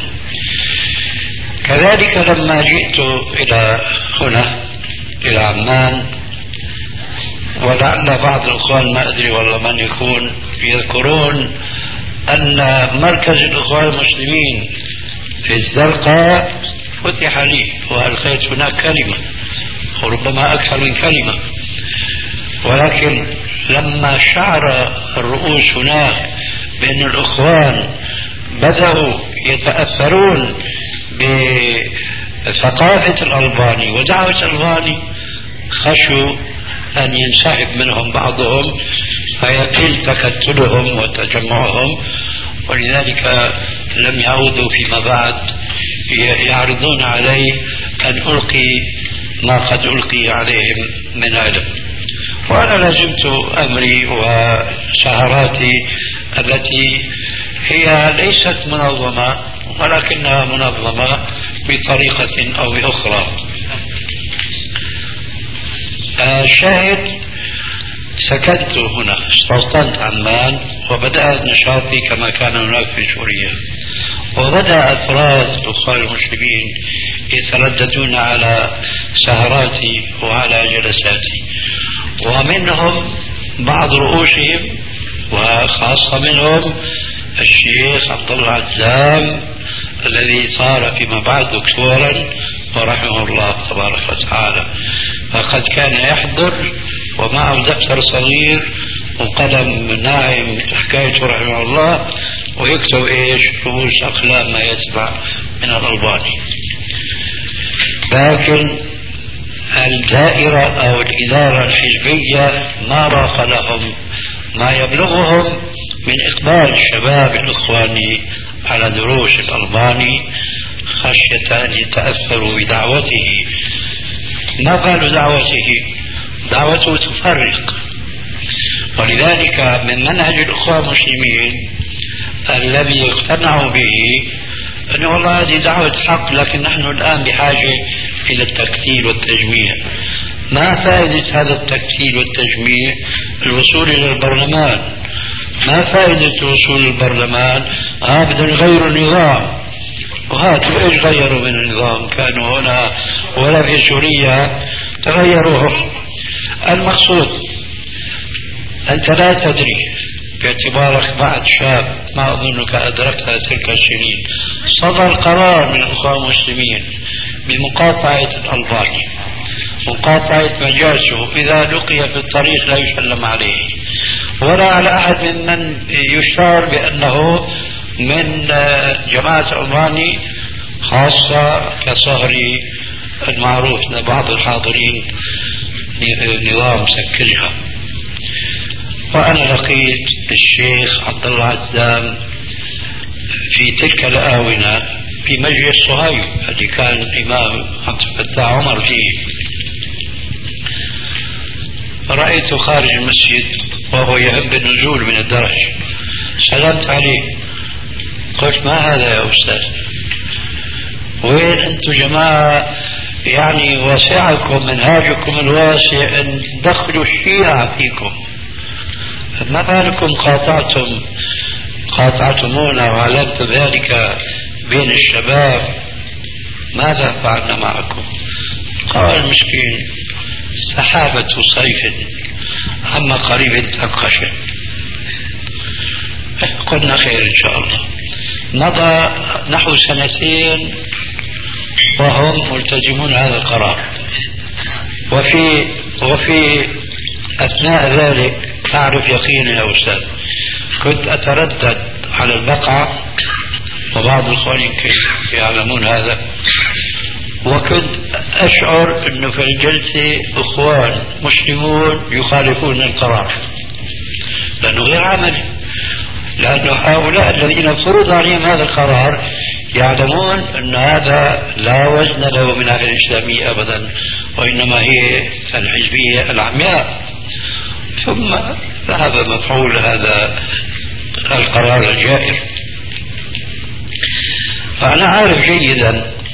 كذلك لما جئت إلى هنا إلى عمان، ولعل بعض الإخوان ما أدري والله من يكون يذكرون أن مركز الإخوان المسلمين في الزرقاء فتح لي وألقيت هناك كلمة وربما أكثر من كلمة، ولكن لما شعر الرؤوس هناك بأن الإخوان بدأوا يتأثرون بثقافة الألباني ودعوة الألباني خشوا أن ينسحب منهم بعضهم فيقل تكتلهم وتجمعهم، ولذلك لم يعودوا فيما بعد يعرضون علي أن ألقي ما قد ألقي عليهم من علم. وأنا لزمت أمري وسهراتي التي هي ليست منظمة ولكنها منظمة بطريقة أو بأخرى. الشاهد سكنت هنا، استوطنت عمان وبدأت نشاطي كما كان هناك في سوريا، وبدأ أفراد الإخوان المسلمين يترددون على سهراتي وعلى جلساتي، ومنهم بعض رؤوسهم وخاصة منهم الشيخ عبد الله عزام الذي صار فيما بعد دكتورا ورحمه الله تبارك وتعالى، فقد كان يحضر ومعه دفتر صغير وقلم ناعم حكايته رحمه الله ويكتب ايش رؤوس اقلام ما يتبع من الألباني. لكن الدائرة او الإدارة الحزبية ما راق لهم ما يبلغهم من إقبال الشباب الإخواني على دروس الألباني خشية أن يتأثروا بدعوته. ما بال دعوته؟ دعوته تفرق، ولذلك من منهج الأخوة المسلمين الذي اقتنعوا به أن والله هذه دعوة حق، لكن نحن الآن بحاجة إلى التكتيل والتجميع. ما فائدة هذا التكتيل والتجميع؟ الوصول إلى البرلمان. ما فائدة الوصول إلى البرلمان؟ آه بدنا نغير النظام. وهاتوا ايش غيروا من النظام؟ كانوا هنا ولا في سوريا تغيروهم. المقصود أنت لا تدري باعتبارك بعد شاب، ما أظنك أدركت تلك السنين، صدر قرار من الأخوة المسلمين بمقاطعة الألباني، مقاطعة مجالسه، إذا لقي في الطريق لا يسلم عليه ولا على أحد ممن يشعر بأنه من جماعة الألباني، خاصة كصهري المعروف لبعض الحاضرين نظام سكرها. وأنا لقيت الشيخ عبد الله عزام في تلك الآونة في مجلس صهيب الذي كان الإمام عبد الفتاح عمر فيه. رأيته خارج المسجد وهو يهم بالنزول من الدرج، سلمت عليه قلت ما هذا يا أستاذ؟ وين أنتم جماعة يعني واسعكم منهاجكم الواسع أن تدخلوا الشيعة فيكم، ما بالكم قاطعتم قاطعتمونا وعلمت ذلك بين الشباب، ماذا فعلنا معكم؟ قال مسكين سحابة صيف عما قريب تنقشع. قلنا خير إن شاء الله. مضى نحو سنتين وهم ملتزمون هذا القرار، وفي وفي أثناء ذلك أعرف يقينا يا أستاذ كنت أتردد على البقعة، وبعض الإخوان يمكن يعلمون هذا، وكنت أشعر أنه في الجلسة إخوان مسلمون يخالفون القرار لأنه غير عملي، لأن هؤلاء الذين فرض عليهم هذا القرار يعلمون أن هذا لا وزن له من الناحية الإسلامية أبدا، وإنما هي الحزبية العمياء. ثم ذهب مفعول هذا القرار الجائر. فأنا عارف جيدا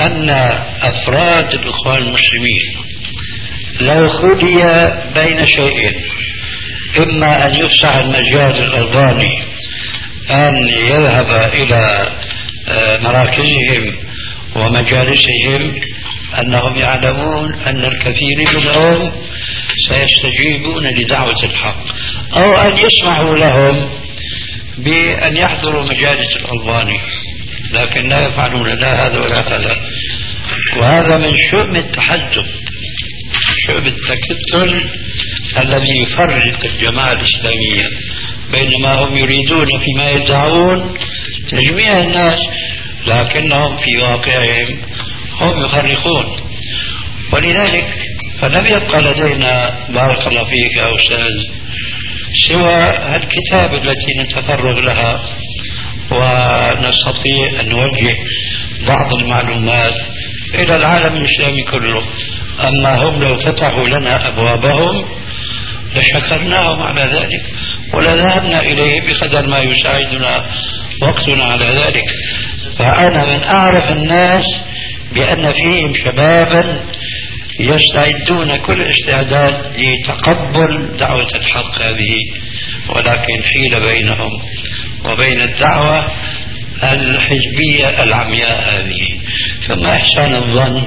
أن أفراد الإخوان المسلمين لو خلي بين شيئين، إما أن يفتح المجال الألباني أن يذهب إلى مراكزهم ومجالسهم، أنهم يعلمون أن الكثير منهم سيستجيبون لدعوة الحق، أو أن يسمحوا لهم بأن يحضروا مجالس الألباني، لكن لا يفعلون لا هذا ولا هذا. وهذا من شؤم التحزب، شؤم التكتل الذي يفرق الجماعة الإسلامية، بينما هم يريدون فيما يدعون تجميع الناس، لكنهم في واقعهم هم يفرقون. ولذلك فلم يبقى لدينا بارك الله فيك يا أستاذ سوى الكتاب التي نتفرغ لها ونستطيع أن نوجه بعض المعلومات إلى العالم الإسلامي كله. أما هم لو فتحوا لنا أبوابهم لشكرناهم على ذلك ولذهبنا إليه بقدر ما يساعدنا وقتنا على ذلك. فأنا من أعرف الناس بأن فيهم شبابا يستعدون كل استعداد لتقبل دعوة الحق هذه، ولكن حيل بينهم وبين الدعوة الحزبية العمياء هذه. ثم إحسان الظن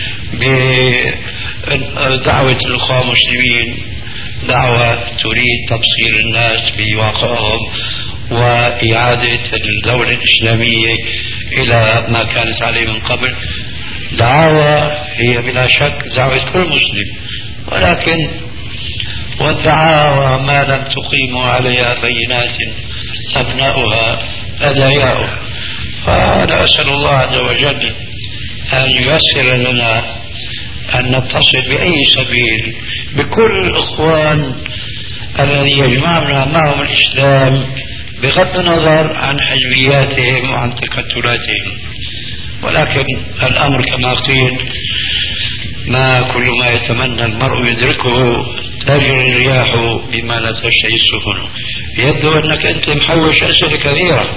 بدعوة الأخوة المسلمين دعوة تريد تبصير الناس بواقعهم وإعادة الدولة الإسلامية إلى ما كانت عليه من قبل. دعوة هي بلا شك دعوة كل مسلم، ولكن والدعاوى ما لم تقيموا عليها بينات أبناؤها أدعياؤه. فأنا أسأل الله عز وجل أن ييسر لنا أن نتصل بأي سبيل بكل الإخوان الذي يجمعنا معهم الإسلام بغض النظر عن حزبياتهم وعن تكتلاتهم. ولكن الأمر كما قيل ما كل ما يتمنى المرء يدركه، تجري الرياح بما لا تشتهي السفن. يبدو أنك أنت محوش أسئلة كثيرة.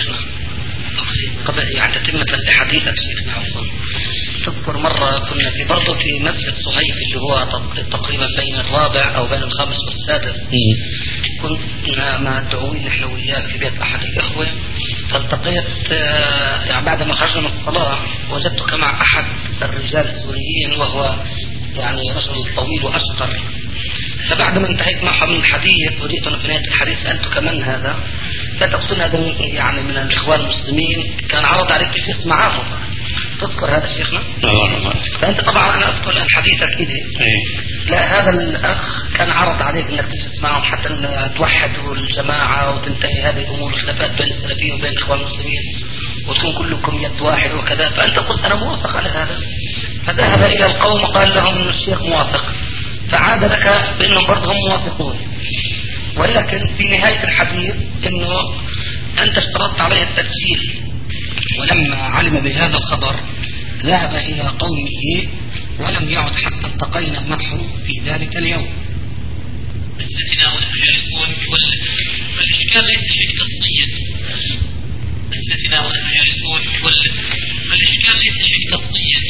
قبل يعني تتمة لحديثك شيخنا عفوا، تذكر مرة كنا في برضه في مسجد صهيب اللي هو تقريبا بين الرابع أو بين الخامس والسادس، كنا مع الدعوين نحن وياك في بيت أحد الإخوة، فالتقيت يعني بعد ما خرجنا من الصلاة وجدتك مع أحد الرجال السوريين وهو يعني رجل طويل وأشقر. فبعد ما انتهيت معه من الحديث وريت في نهاية الحديث سألتك من هذا؟ فقلت هذا يعني من الإخوان المسلمين، كان عرض عليك تجلس معهم. تذكر هذا شيخنا؟ فأنت طبعا أنا أذكر الآن حديثك كده. لا هذا الأخ كان عرض عليك أنك تجلس معهم حتى أن توحدوا الجماعة وتنتهي هذه الأمور الخلافات بين السلفيين وبين الإخوان المسلمين وتكون كلكم يد واحد وكذا. فأنت قلت أنا موافق على هذا. فذهب إلى القوم وقال لهم أن الشيخ موافق، فعاد لك بأنهم برضهم موافقون. ولكن في نهاية الحديث أنه أنت اشترطت عليه التسجيل، ولما علم بهذا الخبر ذهب إلى قومه ولم يعد حتى التقينا معه في ذلك اليوم. مسألتنا ونحن جالسون والإشكال ليس شيء قصديا. مسألتنا ونحن جالسون والإشكال ليس شيء قصديا.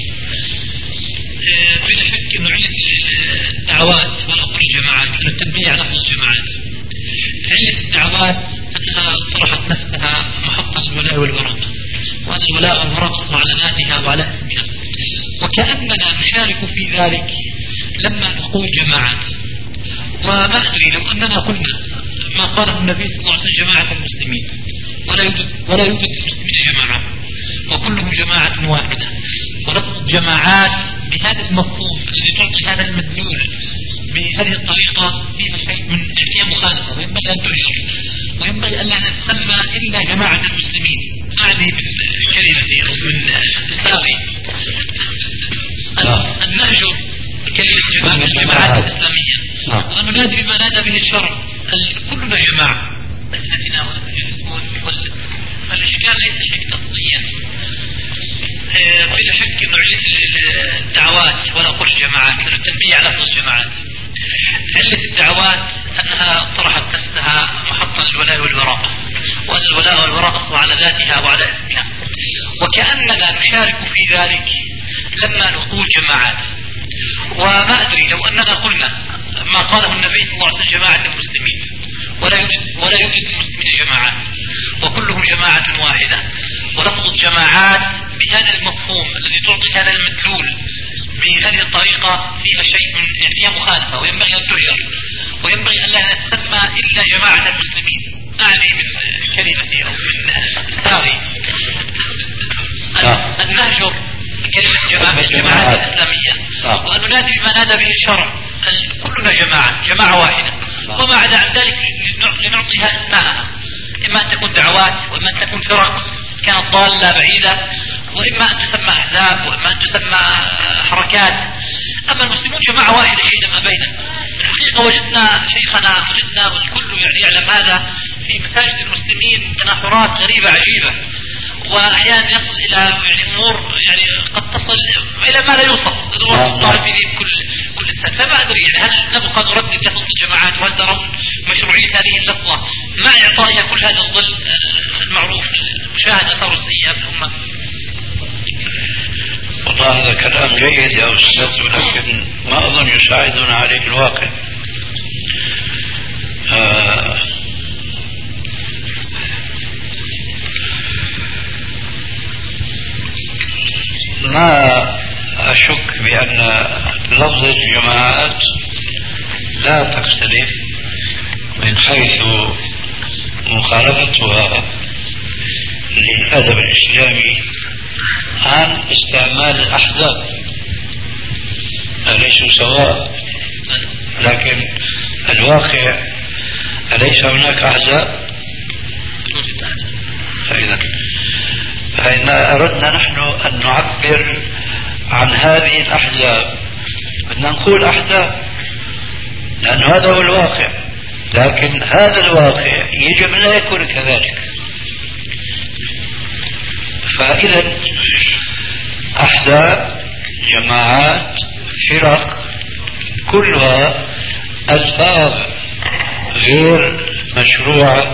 بلا شك أنه علة الدعوات ولا كل الجماعات والتنبيه على لفظ الجماعات، علة الدعوات أنها طرحت نفسها محط الولاء والبراء، وأن الولاء والبراء على ذاتها وعلى اسمها، وكأننا نشارك في ذلك لما نقول جماعات. وما أدري لو أننا قلنا ما قاله النبي صلى الله عليه وسلم جماعة المسلمين، ولا يوجد ولا يوجد في المسلمين جماعة وكلهم جماعة واحدة، ولفظ جماعات بهذا المفهوم الذي تعطي هذا المدلول بهذه الطريقة فيها شيء من فيها مخالفة، وينبغي أن تؤشر، وينبغي أن لا نسمى إلا جماعة المسلمين. أعني بالكلمة أو بالتساوي أن نهجر كلمة جماعة الجماعات الإسلامية، وننادي بما نادى به الشرع كلنا جماعة. مسألتنا ونحن جالسون والإشكال ليس شيء قصديا. بلا شك أن علة الدعوات ولا كل الجماعات للتنبيه على لفظ الجماعات، علة الدعوات أنها طرحت نفسها محط الولاء والبراء، وأن الولاء والبراء أصل على ذاتها وعلى اسمها. وكأننا نشارك في ذلك لما نقول جماعات. وما أدري لو أننا قلنا ما قاله النبي صلى الله عليه وسلم جماعة المسلمين، ولا يوجد ولا يوجد في المسلمين جماعات وكلهم جماعة واحدة، ولفظ الجماعات بهذا المفهوم الذي تعطي هذا المدلول بهذه الطريقة فيها شيء من يعني فيها مخالفة، وينبغي أن تهجر، وينبغي أن لا نسمى إلا جماعة المسلمين. أعني من كلمة أو من هذه أن نهجر كلمة جماعة الجماعات الإسلامية، وأن ننادي بما نادى به الشرع، كلنا جماعة جماعة واحدة، وما عدا عن ذلك لنعطيها اسماءها، إما أن تكون دعوات، وإما أن تكون فرق كانت ضالة بعيدة، وإما أن تسمى أحزاب، وإما أن تسمى حركات. أما المسلمون جماعة واحدة شيئا ما بينهم. في الحقيقة وجدنا شيخنا وجدنا والكل يعني يعلم هذا في مساجد المسلمين تناحرات غريبة عجيبة، وأحيانا يصل إلى يعني أمور يعني قد تصل إلى ما لا يوصف الطالبين كل كل سنة. فما أدري يعني هل نبقى نردد لفظ الجماعات، وهل ترون مشروعية هذه اللفظة مع إعطائها كل هذا الظل المعروف المشاهد أثار السيئة في الأمة؟ والله هذا كلام جيد يا أستاذ، ولكن ما أظن يساعدنا عليه الواقع. آه ما أشك بأن لفظ الجماعات لا تختلف من حيث مخالفتها للأدب الإسلامي عن استعمال الأحزاب. أليسوا سواء؟ لكن الواقع أليس هناك أحزاب؟ فإذا فإن أردنا نحن أن نعبر عن هذه الأحزاب بدنا نقول أحزاب، لأن هذا هو الواقع، لكن هذا الواقع يجب أن لا يكون كذلك. فإذا أحزاب، جماعات، فرق، كلها ألفاظ غير مشروعة،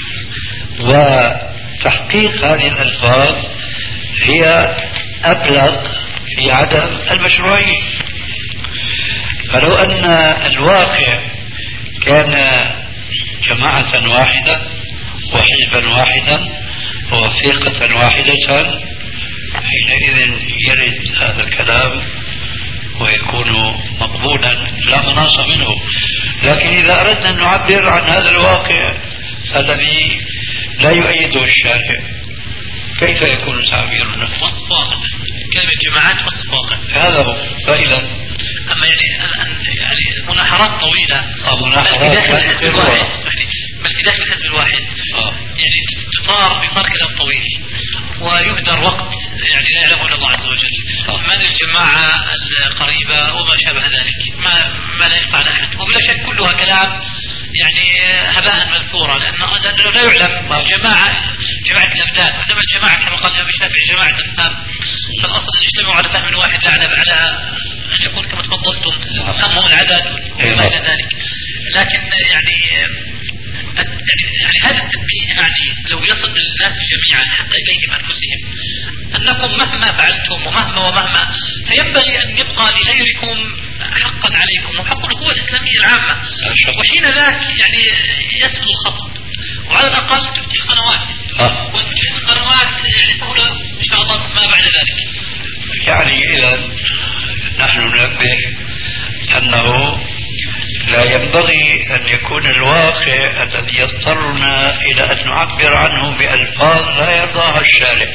وتحقيق هذه الألفاظ هي أبلغ في عدم المشروعية. فلو أن الواقع كان جماعة واحدة وحزبا واحدا ووثيقة واحدة حينئذ يرد هذا الكلام ويكون مقبولا لا مناص منه. لكن إذا أردنا أن نعبر عن هذا الواقع الذي لا يؤيده الشارع، كيف يكون تعبيرنا؟ وصف واقع، كلمة جماعات وصف واقع، هذا هو. فإذا أما يعني يعني مناحرات طويلة مناحرات بل في داخل الحزب الواحد بل في داخل الحزب الواحد آه. يعني تثار بصار كلام طويل ويهدر وقت يعني لا يعلمه إلا الله عز وجل آه. من الجماعة القريبة وما شابه ذلك ما ما لا يخفى على أحد، وبلا شك كلها كلام يعني هباء منثورا، لأنه لا يعلم الجماعة جماعة الأبدان، وإنما الجماعة كما قال الإمام الشافعي جماعة الأفهام، فالأصل أن يجتمعوا على فهم واحد لا على على أن يكون كما تفضلتم همهم العدد وما إلى ذلك. لكن يعني يعني هذا التنبيه يعني لو يصل للناس جميعا حتى إليهم أنفسهم أنكم مهما فعلتم ومهما ومهما فينبغي أن يبقى لغيركم حقا عليكم وحق القوى الإسلامية العامة، وحين ذاك يعني يسلو الخطب، وعلى الأقل تفتح قنوات وتفتح القنوات يعني سهولة إن شاء الله ما بعد ذلك. يعني إذا نحن ننبه أنه لا ينبغي أن يكون الواقع الذي يضطرنا إلى أن نعبر عنه بألفاظ لا يرضاها الشارع.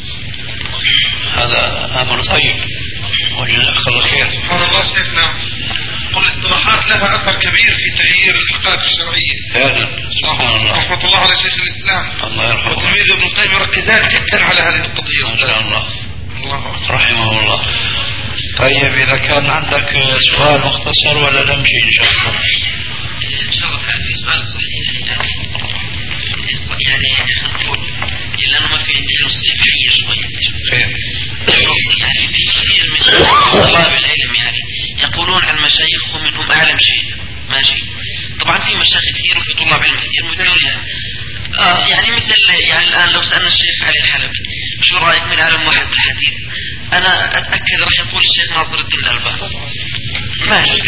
هذا أمر طيب وجزاك الله خير. سبحان الله شيخنا، قل الاصطلاحات لها أثر كبير في تغيير الحقائق الشرعية. فعلا سبحان الله. رحمة الله على شيخ الإسلام الله يرحمه، وتلميذ ابن القيم يركزان جدا على هذه القضية. ما شاء الله الله رحمه الله. طيب إذا كان عندك سؤال مختصر ولا نمشي إن شاء الله؟ إن شاء الله في سؤال صحيح يعني يعني لأنه ما في عندي نصيحية شوية. خير. يعني في كثير من طلاب العلم يعني يقولون عن المشايخ ومنهم أعلم شيء ماشي. طبعا في مشايخ كثير وفي طلاب علم كثير مثل آه يعني مثل يعني الآن لو سألنا الشيخ علي الحلبي شو رأيك من عالم واحد بالحديث؟ أنا أتأكد راح يقول الشيخ ناصر الدين الألباني. ماشي.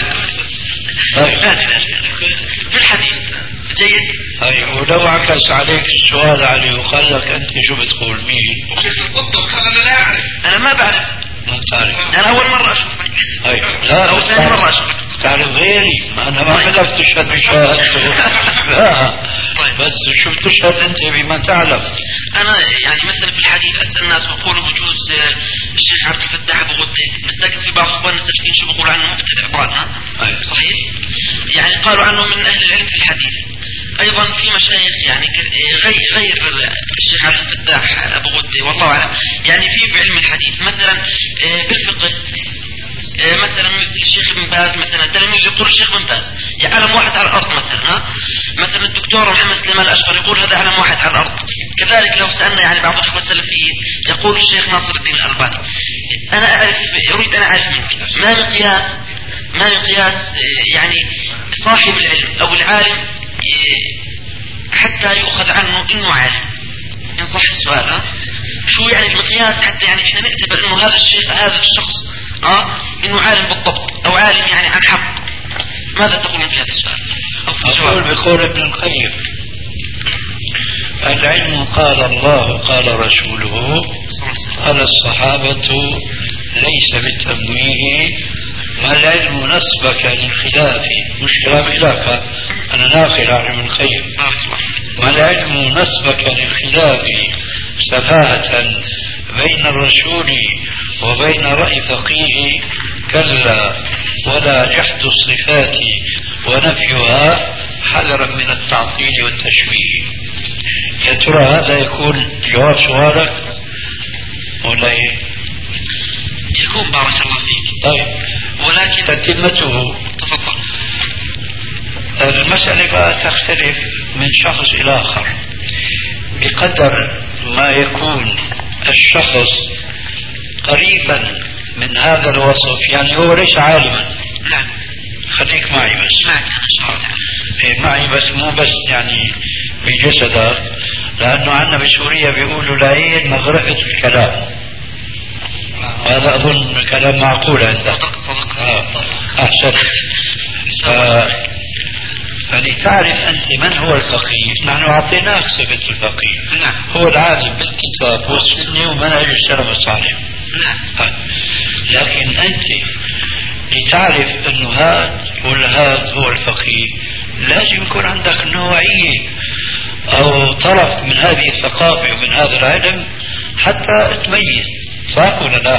في الحديث جيد. أي ولو عكس عليك السؤال علي وقال لك أنت شو بتقول مين؟ أنا لا أعرف. أنا ما بعرف. ما تعرف. أنا أول مرة أشوفك. أي لا أو ثاني مرة أشوفك. تعرف غيري، أنا ما بدك تشهد بشهادته. لا. بس شو بتشهد أنت بما تعلم؟ أنا يعني مثلا في الحديث أسأل الناس بقولوا بجوز الشيخ عبد الفتاح أبو غدة، بس لكن في بعض إخواننا السلفيين شو بقولوا عنه مبتدع ضالنا. صحيح؟ يعني قالوا عنه من أهل العلم في الحديث. أيضا في مشايخ يعني غير غير الشيخ عبد الفتاح أبو غدة والله أعلم، يعني في بعلم الحديث مثلا بالفقه مثلا مثل الشيخ ابن باز مثلا، تلاميذ يقول الشيخ ابن باز يعلم واحد على الأرض مثلا، ها مثلا الدكتور محمد سليمان الأشقر يقول هذا علم واحد على الأرض. كذلك لو سألنا يعني بعض الإخوة السلفيين يقول الشيخ ناصر الدين الألباني. أنا أعرف أريد أن أعرف منك ما مقياس ما مقياس يعني صاحب العلم أو العالم حتى يؤخذ عنه إنه عالم، إن صح السؤال. ها شو يعني المقياس حتى يعني إحنا نعتبر إنه هذا الشيخ هذا الشخص اه انه عالم بالضبط او عالم يعني عن حق؟ ماذا تقولون في هذا السؤال؟ أقول بقول ابن القيم العلم قال الله قال رسوله قال الصحابة ليس بالتمويه، ما العلم نسبك للخلاف مش كلام إلاك أنا ناقل عن ابن القيم، ما العلم نسبك للخلاف سفاهة بين الرسول وبين رأي فقيه، كلا ولا جحد الصفات ونفيها حذرا من التعطيل والتشبيه. يا ترى هذا يكون جواب سؤالك ولا ايه؟ يكون بارك الله فيك. طيب ولكن تتمته تفضل. المسألة بقى تختلف من شخص إلى آخر بقدر ما يكون الشخص قريبا من هذا الوصف، يعني هو ليس عالما. نعم خليك معي بس. معك إن شاء الله تعالى. إيه معي بس مو بس يعني بجسدك، لأنه عندنا بسوريا بيقولوا العين مغرفة الكلام، هذا أظن كلام معقول عندك. صدق صدق. آه. أحسن. آه. فلتعرف أنت من هو الفقيه، نحن أعطيناك صفة الفقيه. نعم. هو العالم بالكتاب والسنة ومنهج السلف الصالح. نعم. لكن أنت لتعرف أنه هذا والهذا هو الفقيه لازم يكون عندك نوعية أو طرف من هذه الثقافة ومن هذا العلم حتى تميز، صح ولا لا؟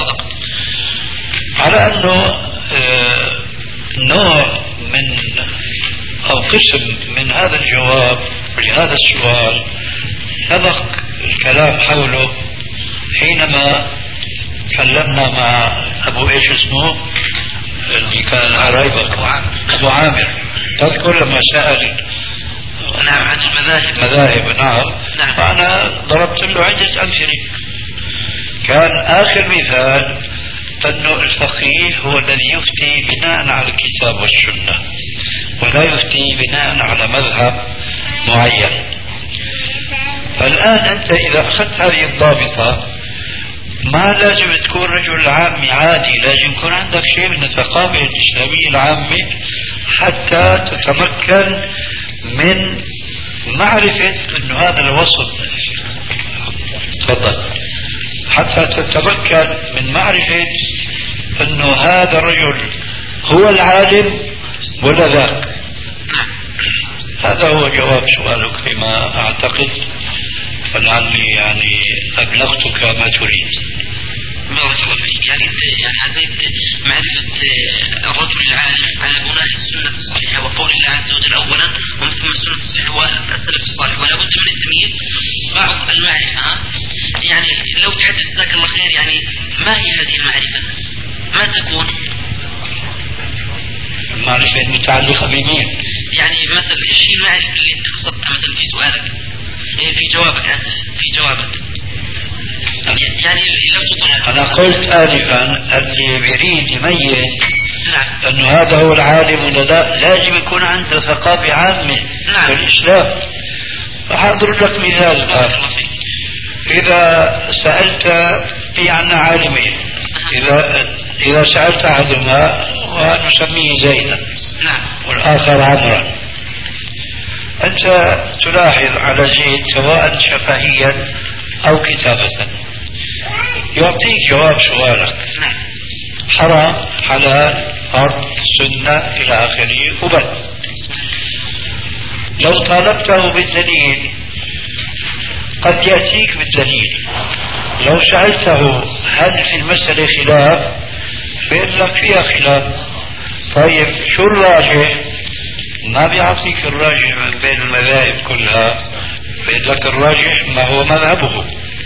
على أنه آه نوع من أو قسم من هذا الجواب لهذا السؤال سبق الكلام حوله حينما تكلمنا مع أبو إيش اسمه اللي كان قرايبك أبو عامر، تذكر لما سأل نعم عن المذاهب. مذاهب نعم. نعم. فأنا ضربت له عدة أمثلة. كان آخر مثال أنه الفقيه هو الذي يفتي بناء على الكتاب والسنة ولا يفتي بناء على مذهب معين. فالآن أنت إذا أخذت هذه الضابطة ما لازم تكون رجل عامي عادي، لازم يكون عندك شيء من الثقافة الإسلامية العامة حتى تتمكن من معرفة أنه هذا الوصف تفضل حتى تتمكن من معرفة أنه هذا الرجل هو العالم ولا ذاك. هذا هو جواب سؤالك فيما أعتقد، فلعلي يعني أبلغتك ما تريد. بارك الله فيك. يعني انت يعني حزيت معرفة الرجل العالم على بناء السنة الصحيحة وقول الله عز وجل أولا ومن ثم السنة الصحيحة والسلف الصالح، ولا بد من التمييز بعض المعرفة. يعني لو تحدث جزاك الله خير يعني ما هي هذه المعرفة؟ ما تكون المعرفة المتعلقة بمين؟ يعني مثلا ايش هي المعرفة اللي انت قصدتها مثلا في سؤالك في جوابك اسف في جوابك يعني لفظ. أنا قلت آنفا اللي بيريد يميز نعم. أنه هذا هو العالم ولا لا لازم يكون عنده ثقافة عامة نعم. في الإسلام. أحضر لك مثال. إذا سألت في عنا عالمين، إذا إذا سألت أحدهما ونسميه زيدا والآخر عمرا، أنت تلاحظ على زيد سواء شفهيا أو كتابة يعطيك جواب سؤالك حرام حلال فرض سنة إلى آخره وبس. لو طالبته بالدليل قد يأتيك بالدليل، لو سألته هل في المسألة خلاف بيقول لك فيها خلاف. طيب شو الراجح؟ ما بيعطيك الراجح من بين المذاهب كلها، بيقول لك الراجح ما هو مذهبه.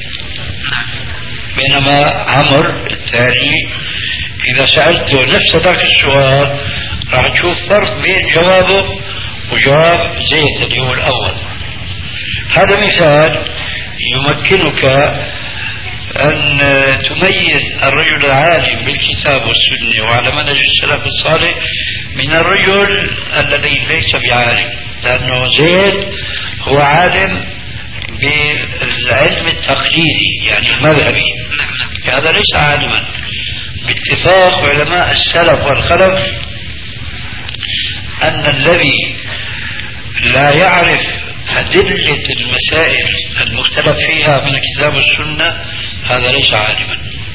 بينما عمر الثاني إذا سألته نفس ذاك السؤال راح تشوف فرق بين جوابه وجواب زيد اللي هو الأول. هذا مثال يمكنك أن تميز الرجل العالم بالكتاب والسنة وعلى منهج السلف الصالح من الرجل الذي ليس بعالم، لأنه زيد هو عالم بالعلم التقليدي يعني المذهبي، هذا ليس عالما. باتفاق علماء السلف والخلف أن الذي لا يعرف أدلة المسائل المختلف فيها من الكتاب والسنة هذا ليس عالما،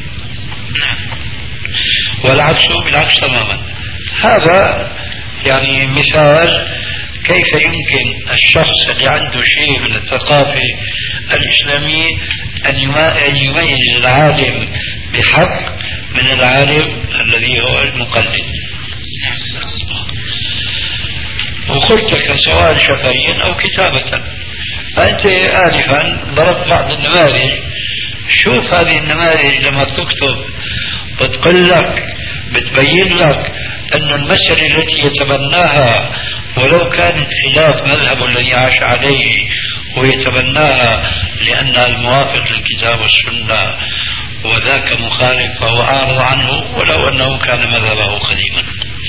والعكس بالعكس تماما. هذا يعني مثال كيف يمكن الشخص اللي عنده شيء من الثقافة الإسلامية أن يميز العالم بحق من العالم الذي هو المقلد. وقلت لك سواء شفهيا أو كتابة. فأنت آنفا ضربت بعض النماذج، شوف هذه النماذج لما تكتب بتقول لك بتبين لك أن المسألة التي يتبناها ولو كانت خلاف مذهب الذي عاش عليه ويتبناها لأنها الموافق للكتاب والسنة وذاك مخالف فهو أعرض عنه ولو أنه كان مذهبه قديما،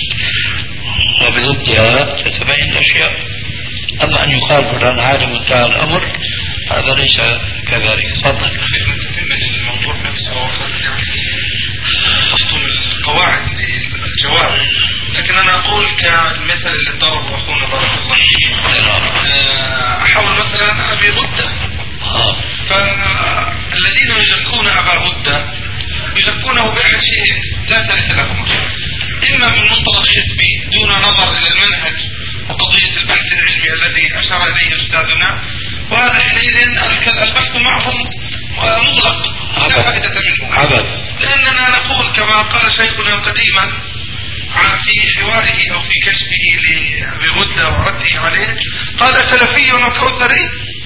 وبضدها تتبين الأشياء. أما أن يقال فلان عالم انتهى الأمر هذا ليس كذلك. تفضل. الموضوع نفسه تفصل القواعد للجواب، لكن أنا أقول كمثل اللي ضرب أخونا بارك الله فيه، أحاول مثلا أبي غدة، فالذين يزكون أبا غدة يزكونه بأحد شيء لا ثالث لهما، إما من منطلق حزبي دون نظر إلى المنهج وقضية البحث العلمي الذي أشار إليه أستاذنا، وهذا حينئذ البحث معهم مغلق لا فائدة منه، لأننا نقول كما قال شيخنا قديما في حواره أو في كشفه لأبي غدة ورده عليه، قال سلفي وكوثري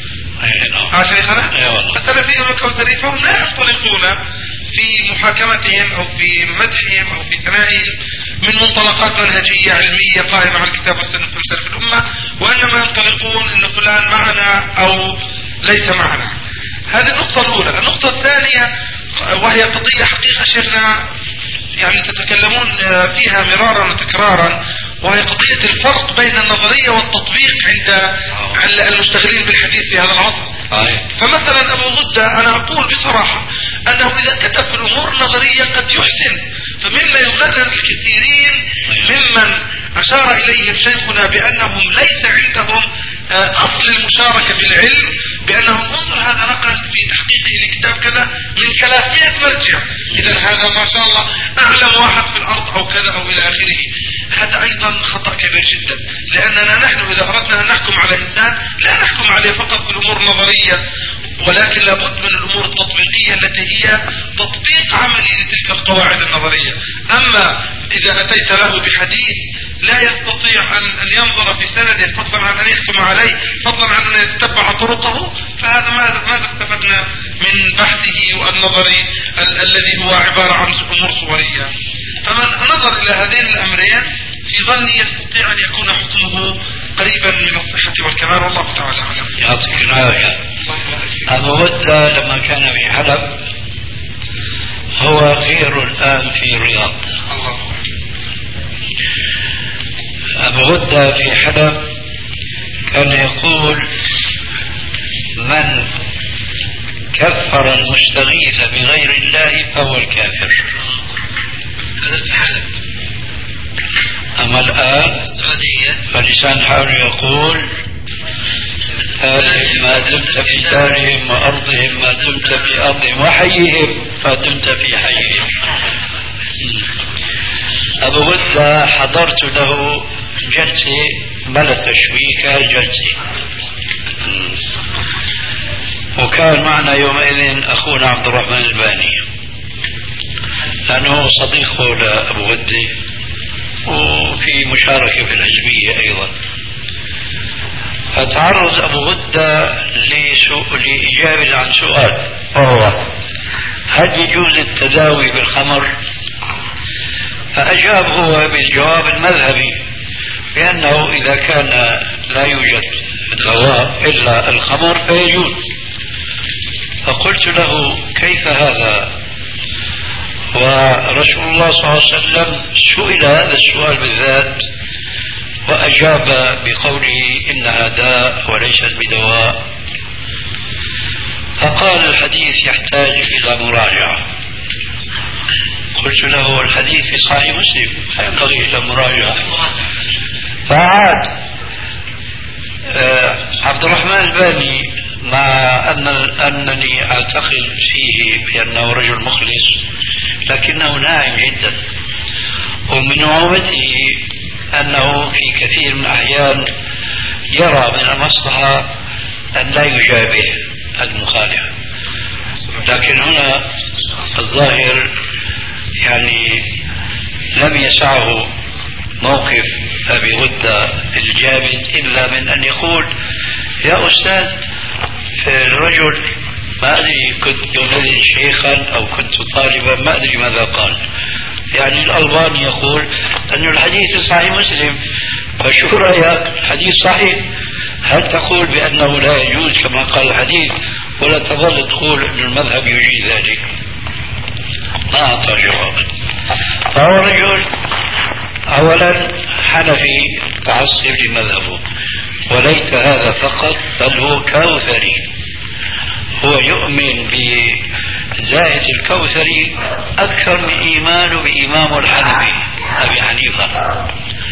ها شيخنا السلفي وكوثري، فهم لا يختلقون في محاكمتهم أو في مدحهم أو في ثنائهم من منطلقات منهجية علمية قائمة على الكتاب والسنة في سلف الأمة، وإنما ينطلقون إن فلان معنا أو ليس معنا. هذه النقطة الأولى. النقطة الثانية وهي قضية حقيقة شيخنا يعني تتكلمون فيها مرارا وتكرارا، وهي قضية الفرق بين النظرية والتطبيق عند المشتغلين بالحديث في هذا العصر. فمثلا أبو غدة أنا أقول بصراحة أنه إذا كتب في الأمور النظرية قد يحسن، فمما يغرر الكثيرين ممن أشار إليهم شيخنا بأنهم ليس عندهم أصل المشاركة في العلم، بأنهم انظر هذا نقل في تحقيقه لكتاب كذا من ثلاثمائة مرجع، إذا هذا ما شاء الله أعلم واحد في الأرض أو كذا أو إلى آخره. هذا أيضا خطأ كبير جدا، لأننا نحن إذا أردنا أن نحكم على إنسان لا نحكم عليه فقط في الأمور النظرية، ولكن لابد من الأمور التطبيقية التي هي تطبيق عملي لتلك القواعد النظرية. أما إذا أتيت له بحديث لا يستطيع أن ينظر في سنده فضلا عن أن يحكم عليه، فضلا عن أن يتبع طرقه، فهذا ماذا استفدنا من بحثه والنظري الذي هو عبارة عن أمور صورية. فمن نظر إلى هذين الأمرين في ظني يستطيع أن يكون حكمه قريبا من الصحة والكمال، والله تعالى أعلم. يعطيك العافية. أبو غدة لما كان في حلب هو غير الآن في الرياض. أبو غدة في حلب كان يقول من كفر المستغيث بغير الله فهو الكافر. هذا في حالة. أما الآن فلسان حاله يقول دارهم ما دمت في دارهم وأرضهم ما دمت في أرضهم وحيهم ما دمت في حيهم. أبو غدة حضرت له جلسة بلغ شوي كان جلسة، وكان معنا يومئذ أخونا عبد الرحمن الباني لأنه صديقه لأبو غدة وفي مشاركة في الحزبية أيضا. فتعرض أبو غدة لإجابة عن سؤال وهو هل يجوز التداوي بالخمر؟ فأجاب هو بالجواب المذهبي بأنه إذا كان لا يوجد دواء إلا الخمر فيجوز. فقلت له كيف هذا ورسول الله صلى الله عليه وسلم سئل هذا السؤال بالذات وأجاب بقوله إنها داء وليست بدواء. فقال الحديث يحتاج إلى مراجعة. قلت له الحديث في صحيح مسلم فينبغي إلى مراجعة. فعاد آه عبد الرحمن الباني مع أن أنني أعتقد فيه بأنه رجل مخلص لكنه ناعم جدا، ومن نعومته أنه في كثير من الأحيان يرى من المصلحة أن لا يجابه المخالف. لكن هنا الظاهر يعني لم يسعه موقف أبي غدة الجامد إلا من أن يقول يا أستاذ الرجل ما أدري كنت يومئذ شيخا أو كنت طالبا ما أدري ماذا قال. يعني الألباني يقول أن الحديث صحيح مسلم، فشو رأيك؟ الحديث صحيح، هل تقول بأنه لا يجوز كما قال الحديث ولا تظل تقول أن المذهب يجيز ذلك؟ ما أعطى جوابا. فهو رجل أولا حنفي تعصب لمذهبه، وليت هذا فقط بل هو كوثري، هو يؤمن بزاهد الكوثري أكثر من إيمانه بإمامه الحنفي أبي حنيفة.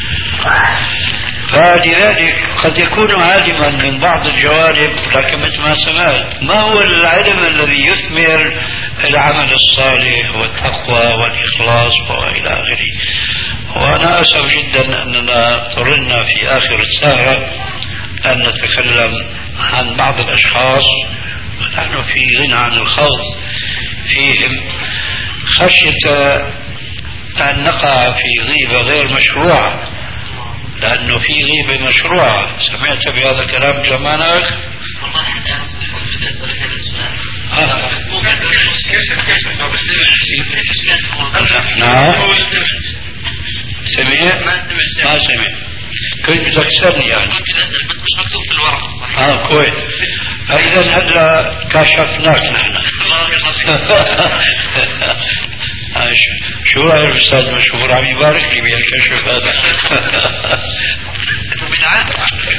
فلذلك قد يكون عالما من بعض الجوانب، لكن مثل ما سمعت ما هو العلم الذي يثمر العمل الصالح والتقوى والإخلاص وإلى آخره. وأنا أسف جدا أننا اضطررنا في آخر الساعة أن نتكلم عن بعض الأشخاص ونحن في غنى عن الخوض فيهم خشية أن نقع في غيبة غير مشروعة، لأنه في غيبة مشروعة. سمعت بهذا الكلام زمان أخ؟ نعم سمع؟ ما سمع. كنت بدك تسألني يعني؟ كنت بسأل بس مش مكتوب في الورق. اه كويس. فإذا هلا كاشفناك نحن. شو رأي الأستاذ مشهور عم يبارك لي بهالكشف هذا؟ بدعات.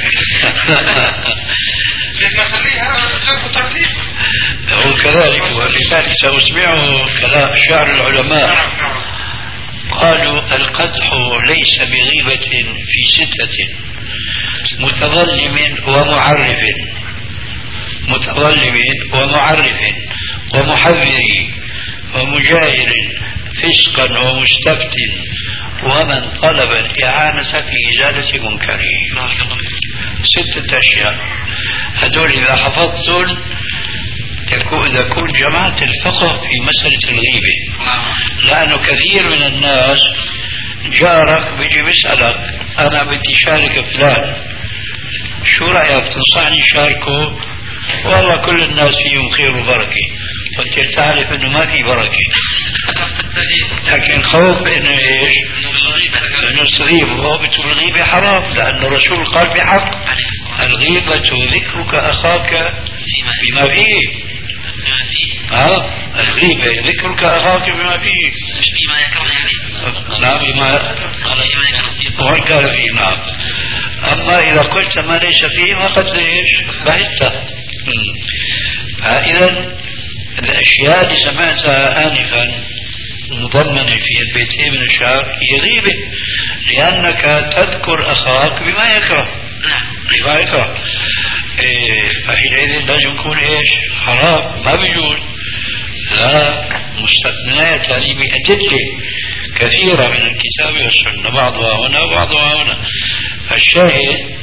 هو كذلك، ولذلك سأسمعه كلام شعر العلماء قالوا القدح ليس بغيبة في ستة متظلم ومعرف متظلم ومعرف ومحذر ومجاهر فسقا ومستفت ومن طلب الإعانة في إزالة منكره. ستة أشياء هدول إذا حفظتم إذا كون جمعت الفقه في مسألة الغيبة، لأنه كثير من الناس جارك بيجي بيسألك أنا بدي شارك فلان شو رأيك تنصحني شاركه؟ والله كل الناس فيهم خير وبركة، وانت تعرف انه ما في بركة. لكن خوف انه ايش؟ انه الغيبة، وغيبة الغيبة حرام، لأن الرسول قال بحق الغيبة ذكرك أخاك بما فيه. اه الغيبة ذكرك أخاك بما فيه، مش بما يكره يعني. نعم بما قال فيه. نعم. أما إذا قلت ما ليس فيه فقد ليش بهته. فإذا الأشياء اللي سمعتها آنفا مضمنة في البيتين من الشعر هي غيبة، لأنك تذكر أخاك بما يكره بما يكره إيه، فحينئذ لازم يكون إيش حرام ما بيجوز. لا، مستثنيات هذه بأدلة كثيرة من الكتاب والسنة، بعضها هنا وبعضها هنا. الشاهد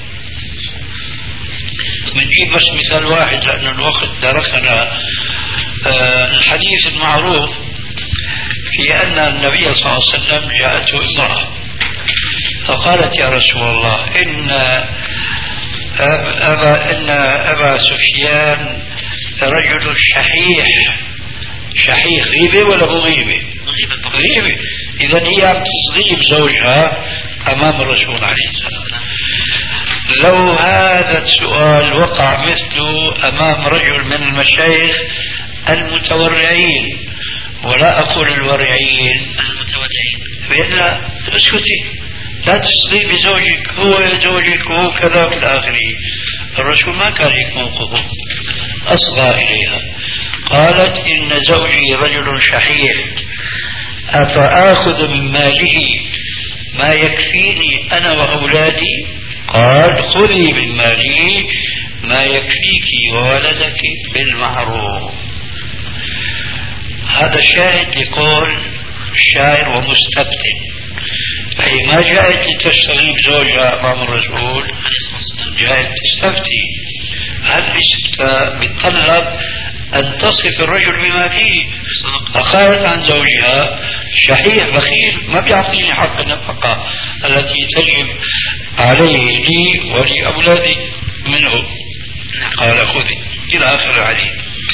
بنجيب بس مثال واحد لأن الوقت دركنا. آه الحديث المعروف في أن النبي صلى الله عليه وسلم جاءته امرأة فقالت يا رسول الله إن أبا, إن أبا سفيان رجل شحيح. شحيح غيبة ولا مو غيبة؟ غيبة. إذا هي عم تغيب زوجها أمام الرسول عليه الصلاة والسلام. لو هذا السؤال وقع مثله أمام رجل من المشايخ المتورعين، ولا أقول الورعين، المتورعين، فإن اسكتي لا تصغي بزوجك، هو زوجك وهو كذا في الآخر. الرسول ما كان هيك موقفه، أصغى إليها. قالت إن زوجي رجل شحيح أفآخذ من ماله ما يكفيني أنا وأولادي؟ قال خذي من مالي ما يكفيك وولدك بالمعروف. هذا شاهد لقول الشاعر ومستفتن، فهي ما جاءت لتستغيب زوجها أمام الرسول، جاءت تستفتي. هل بتطلب أن تصف الرجل بما فيه؟ فقالت عن زوجها شحيح بخيل ما بيعطيني حق النفقة التي تجب عليه لي ولأولادي منه. قال خذي إلى آخر الحديث.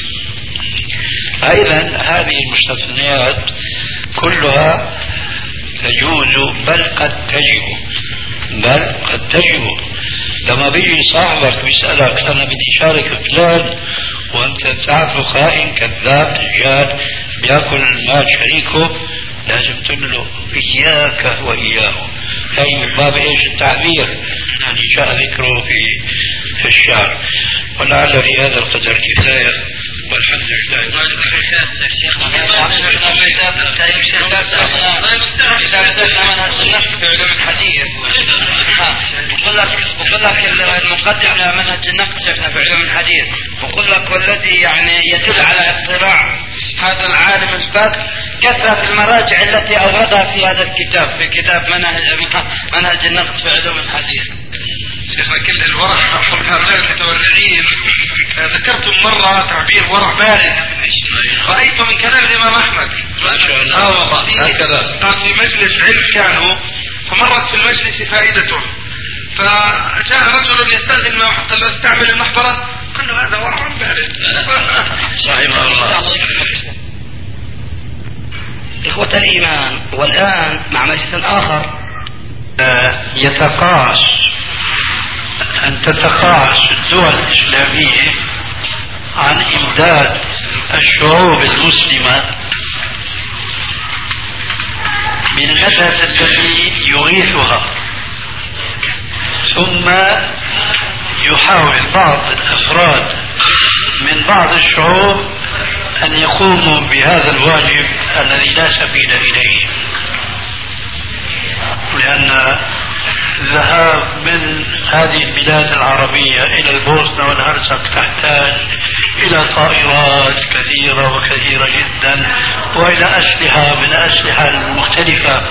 فإذا هذه المستثنيات كلها تجوز، بل قد تجب بل قد تجب لما بيجي صاحبك بيسألك أنا بدي شارك فلان وأنت تعرف خائن كذاب دجال بياكل المال شريكه، لازم تقول له إياك وإياه. هي من باب إيش التعبير يعني جاء ذكره في في الشعر. ولعل في هذا القدر كفاية والحمد لله. بقول لك بقول لك المقدمة منهج النقد شيخنا في علوم الحديث، بقول لك والذي يعني يدل على اطلاع هذا العالم الفات كثرة المراجع التي أوردها في هذا الكتاب، في كتاب منهج منهج النقد في علوم الحديث. شيخنا كل الورع حول هؤلاء المتورعين ذكرتم مرة تعبير ورع بارد رأيته من كلام الإمام أحمد ما شاء الله. آه والله هكذا قال في مجلس علم كانوا، فمرت في المجلس فائدته، فجاء رجل يستأذن الماء حتى لا استعمل المحبرة، قال له هذا ورع بارد. صحيح الله. إخوة الإيمان، والآن مع مجلس آخر يتقاعس أن تتقاعس الدول الإسلامية عن إمداد الشعوب المسلمة بالمدد الذي يغيثها، ثم يحاول بعض الأفراد من بعض الشعوب أن يقوموا بهذا الواجب الذي لا سبيل إليه، لأن الذهاب من هذه البلاد العربية إلى البوسنة والهرسك تحتاج إلى طائرات كثيرة وكثيرة جدا، وإلى أسلحة من الأسلحة المختلفة.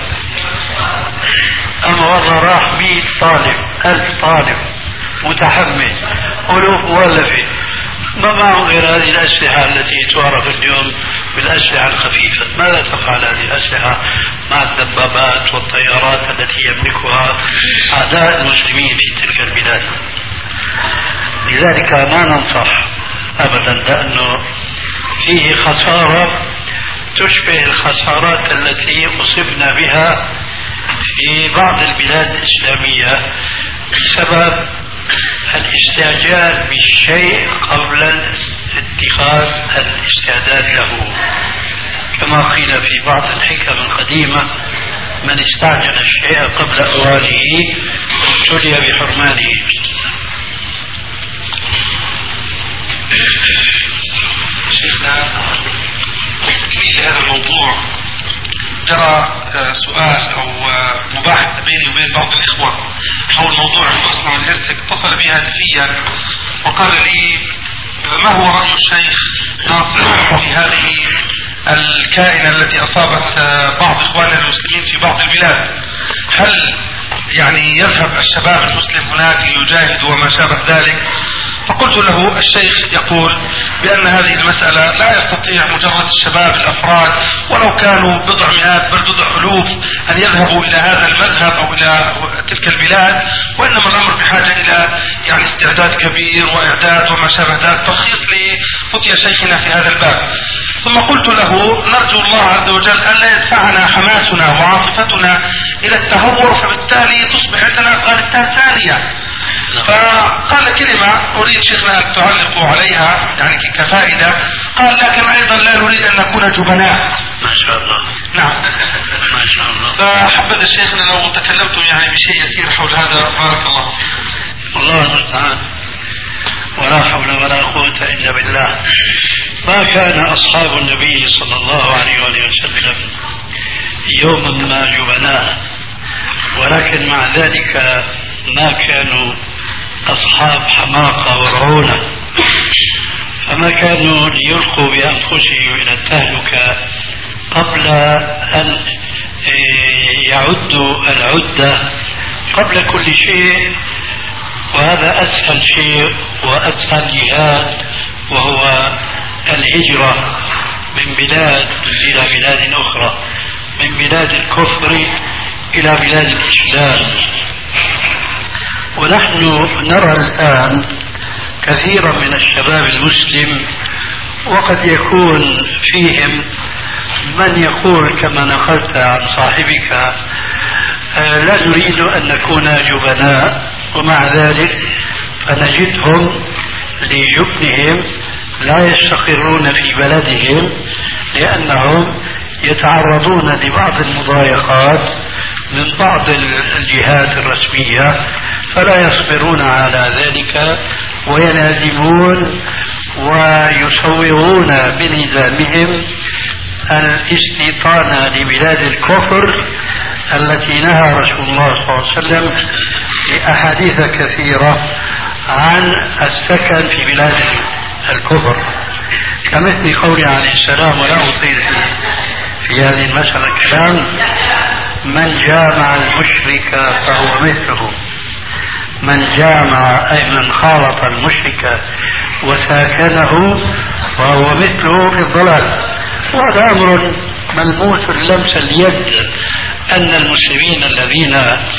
أما والله راح مئة طالب ألف طالب متحمس ألوف مؤلفة ما معه غير هذه الأسلحة التي تعرف اليوم بالأسلحة الخفيفة. ماذا تفعل هذه الأسلحة مع الدبابات والطيارات التي يملكها أعداء المسلمين في تلك البلاد؟ لذلك ما ننصح أبدا، لأنه فيه خسارة تشبه الخسارات التي أصبنا بها في بعض البلاد الإسلامية بسبب الاستعجال بالشيء قبل اتخاذ الاستعداد له، كما قيل في بعض الحكم القديمة: من استعجل الشيء قبل أوانه ابتلي بحرمانه. شيخنا جرى سؤال أو مباحثة بيني وبين بعض الإخوة حول موضوع البوسنة والهرسك، اتصل بي هاتفيا وقال لي ما هو رأي الشيخ ناصر في هذه الكائنة التي أصابت بعض إخواننا المسلمين في بعض البلاد؟ هل يعني يذهب الشباب المسلم هناك ليجاهد وما شابه ذلك؟ فقلت له الشيخ يقول بأن هذه المسألة لا يستطيع مجرد الشباب الأفراد ولو كانوا بضع مئات بل بضع ألوف أن يذهبوا إلى هذا المذهب أو إلى تلك البلاد، وإنما الأمر بحاجة إلى يعني استعداد كبير وإعداد وما شابه ذلك. تلخيص لفتية شيخنا في هذا الباب. ثم قلت له نرجو الله عز وجل أن لا يدفعنا حماسنا وعاطفتنا إلى التهور فبالتالي تصبح عندنا أفغانستان ثانية. فقال كلمة أريد شيخنا أن تعلقوا عليها يعني كفائدة، قال لكن أيضا لا نريد أن نكون جبناء. ما شاء الله. نعم ما شاء الله. فحبذا شيخنا لو تكلمتم يعني بشيء يسير حول هذا بارك الله فيكم. الله المستعان، ولا حول ولا قوة إلا بالله. ما كان أصحاب النبي صلى الله عليه وسلم يوما ما جبناء، ولكن مع ذلك ما كانوا أصحاب حماقة ورعونة، فما كانوا ليلقوا بأنفسهم إلى التهلكة قبل أن يعدوا العدة قبل كل شيء، وهذا أسهل شيء وأسهل جهاد، وهو الهجرة من بلاد إلى بلاد أخرى، من بلاد الكفر إلى بلاد الإسلام. ونحن نرى الآن كثيرا من الشباب المسلم، وقد يكون فيهم من يقول كما نقلت عن صاحبك لا نريد أن نكون جبناء، ومع ذلك فنجدهم لجبنهم لا يستقرون في بلدهم لأنهم يتعرضون لبعض المضايقات من بعض الجهات الرسمية، فلا يصبرون على ذلك وينهزمون ويسوغون بنظامهم الاستيطان لبلاد الكفر التي نهى رسول الله صلى الله عليه وسلم في أحاديث كثيرة عن السكن في بلاد الكفر، كمثل قوله عليه السلام، ولا أطيل في هذه المسألة الكلام: من جامع المشرك فهو مثله، من جامع أي من خالط المشرك وساكنه فهو مثله في الضلال. وهذا أمر ملموس لمس اليد، أن المسلمين الذين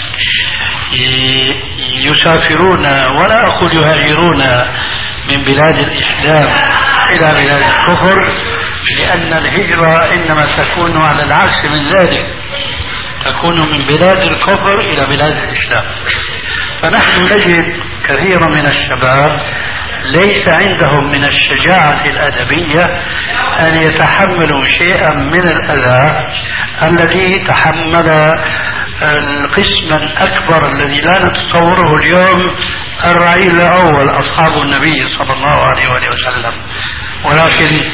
يسافرون ولا أقول يهاجرون من بلاد الإسلام إلى بلاد الكفر، لأن الهجرة إنما تكون على العكس من ذلك، تكون من بلاد الكفر إلى بلاد الإسلام. فنحن نجد كثيرا من الشباب ليس عندهم من الشجاعة الأدبية أن يتحملوا شيئا من الأذى الذي تحمل القسم الأكبر الذي لا نتصوره اليوم الرعيل الأول أصحاب النبي صلى الله عليه وسلم. ولكن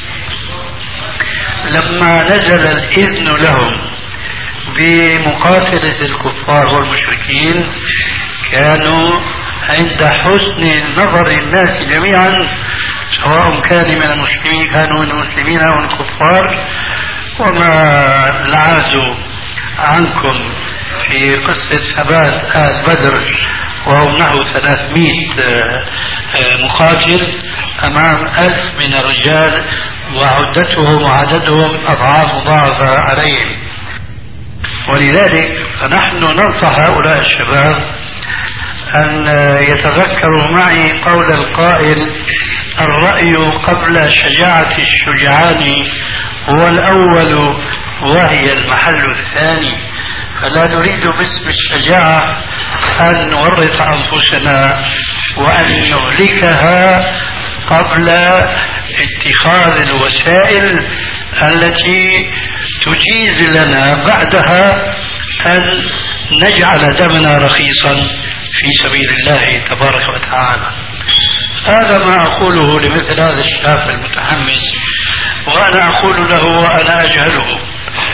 لما نزل الإذن لهم بمقاتلة الكفار والمشركين كانوا عند حسن نظر الناس جميعا، سواء كان من المسلمين كانوا من المسلمين أو الكفار. وما العاز عنكم في قصة ثبات آل بدر وهم نحو ثلاثمائة مقاتل أمام ألف من الرجال، وعدتهم وعددهم أضعاف مضاعفة عليهم. ولذلك فنحن ننصح هؤلاء الشباب أن يتذكروا معي قول القائل: الرأي قبل شجاعة الشجعان هو الأول وهي المحل الثاني. فلا نريد باسم الشجاعة أن نورط أنفسنا وأن نهلكها قبل اتخاذ الوسائل التي تجيز لنا بعدها أن نجعل دمنا رخيصا في سبيل الله تبارك وتعالى. هذا ما أقوله لمثل هذا الشاب المتحمس، وأنا أقول له وأنا أجهله: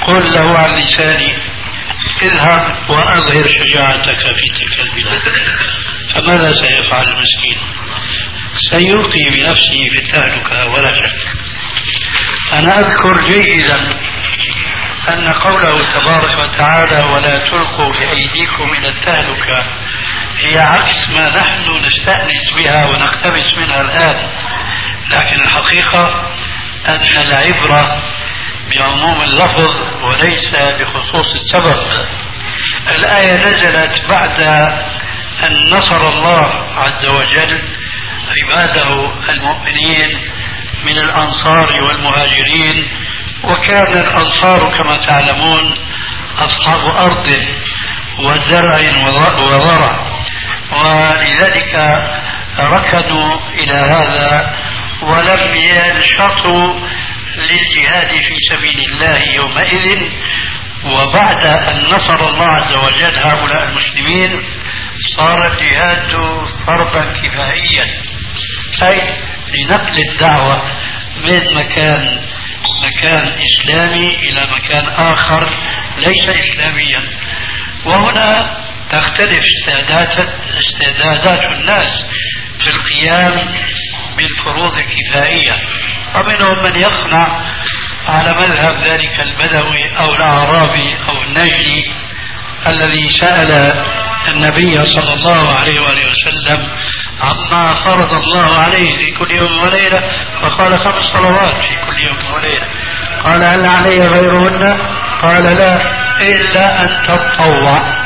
قل له عن لساني اذهب وأظهر شجاعتك في تلك البلاد. فماذا سيفعل المسكين؟ سيلقي بنفسه في التهلكة ولا شك. أنا أذكر جيدا أن قوله تبارك وتعالى ولا تلقوا بأيديكم إلى التهلكة هي عكس ما نحن نستأنس بها ونقتبس منها الآن، لكن الحقيقة أن العبرة بعموم اللفظ وليس بخصوص السبب. الآية نزلت بعد أن نصر الله عز وجل عباده المؤمنين من الأنصار والمهاجرين، وكان الأنصار كما تعلمون أصحاب أرض وزرع وضرع، ولذلك ركنوا إلى هذا ولم ينشطوا للجهاد في سبيل الله يومئذ. وبعد أن نصر الله عز وجل هؤلاء المسلمين صار الجهاد فرضا كفائيا، أي لنقل الدعوة من مكان مكان إسلامي إلى مكان آخر ليس إسلاميا. وهنا تختلف استعدادات استعدادات الناس في القيام بالفروض الكفائية، ومنهم من يقنع على مذهب ذلك البدوي أو الأعرابي أو النجدي الذي سأل النبي صلى الله عليه وآله وسلم عما فرض الله عليه في كل يوم وليلة، فقال خمس صلوات في كل يوم وليلة. قال هل علي غيرهن؟ قال لا إلا أن تتطوع.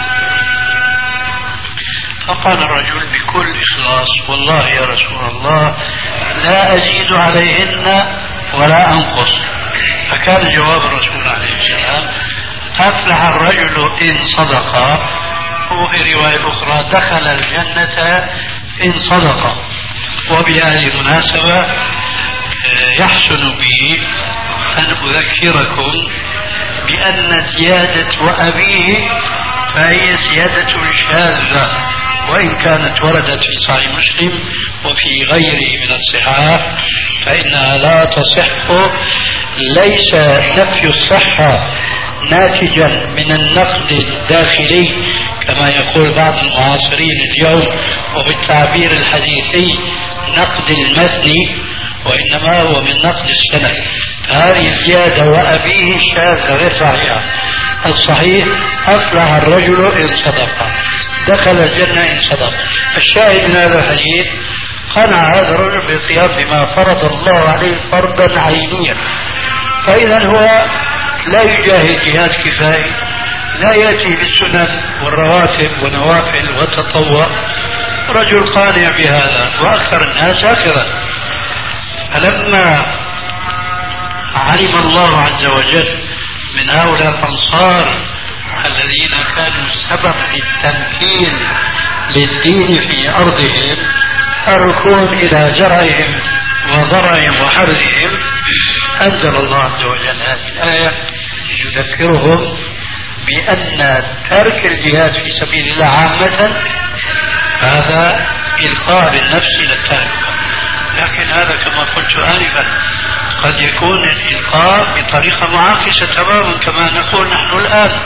فقال الرجل بكل إخلاص والله يا رسول الله لا أزيد عليهن ولا أنقص. فكان جواب الرسول عليه السلام أفلح الرجل إن صدق، وفي رواية أخرى دخل الجنة إن صدق. وبهذه المناسبة يحسن بي أن أذكركم بأن زيادة وأبيه فهي زيادة شاذة، وإن كانت وردت في صحيح مسلم وفي غيره من الصحاح فإنها لا تصح. ليس نفي الصحة ناتجا من النقد الداخلي كما يقول بعض المعاصرين اليوم وبالتعبير الحديثي نقد المتن، وإنما هو من نقد السند. هذه الزيادة وأبيه شاذة غير صحيحة. الصحيح أفلح الرجل إن صدق، دخل الجنة إن صدق. الشاهد من هذا الحديث قنع هذا الرجل بالقيام بما فرض الله عليه فرضا عينيا، فإذا هو لا يجاهد جهاد كفائي، لا يأتي بالسنن والرواتب ونوافل والتطوع. رجل قانع بهذا وأكثر الناس هكذا. فلما علم الله عز وجل من هؤلاء الأنصار الذين كانوا سبب للتمكين للدين في أرضهم الركون إلى زرعهم وضرعهم وحرثهم، أنزل الله عز وجل هذه الآية يذكرهم بأن ترك الجهاد في سبيل الله عامة هذا إلقاء بالنفس إلى التهلكة. لكن هذا كما قلت آنفا قد يكون الإلقاء بطريقة معاكسة تماما كما نقول نحن الآن.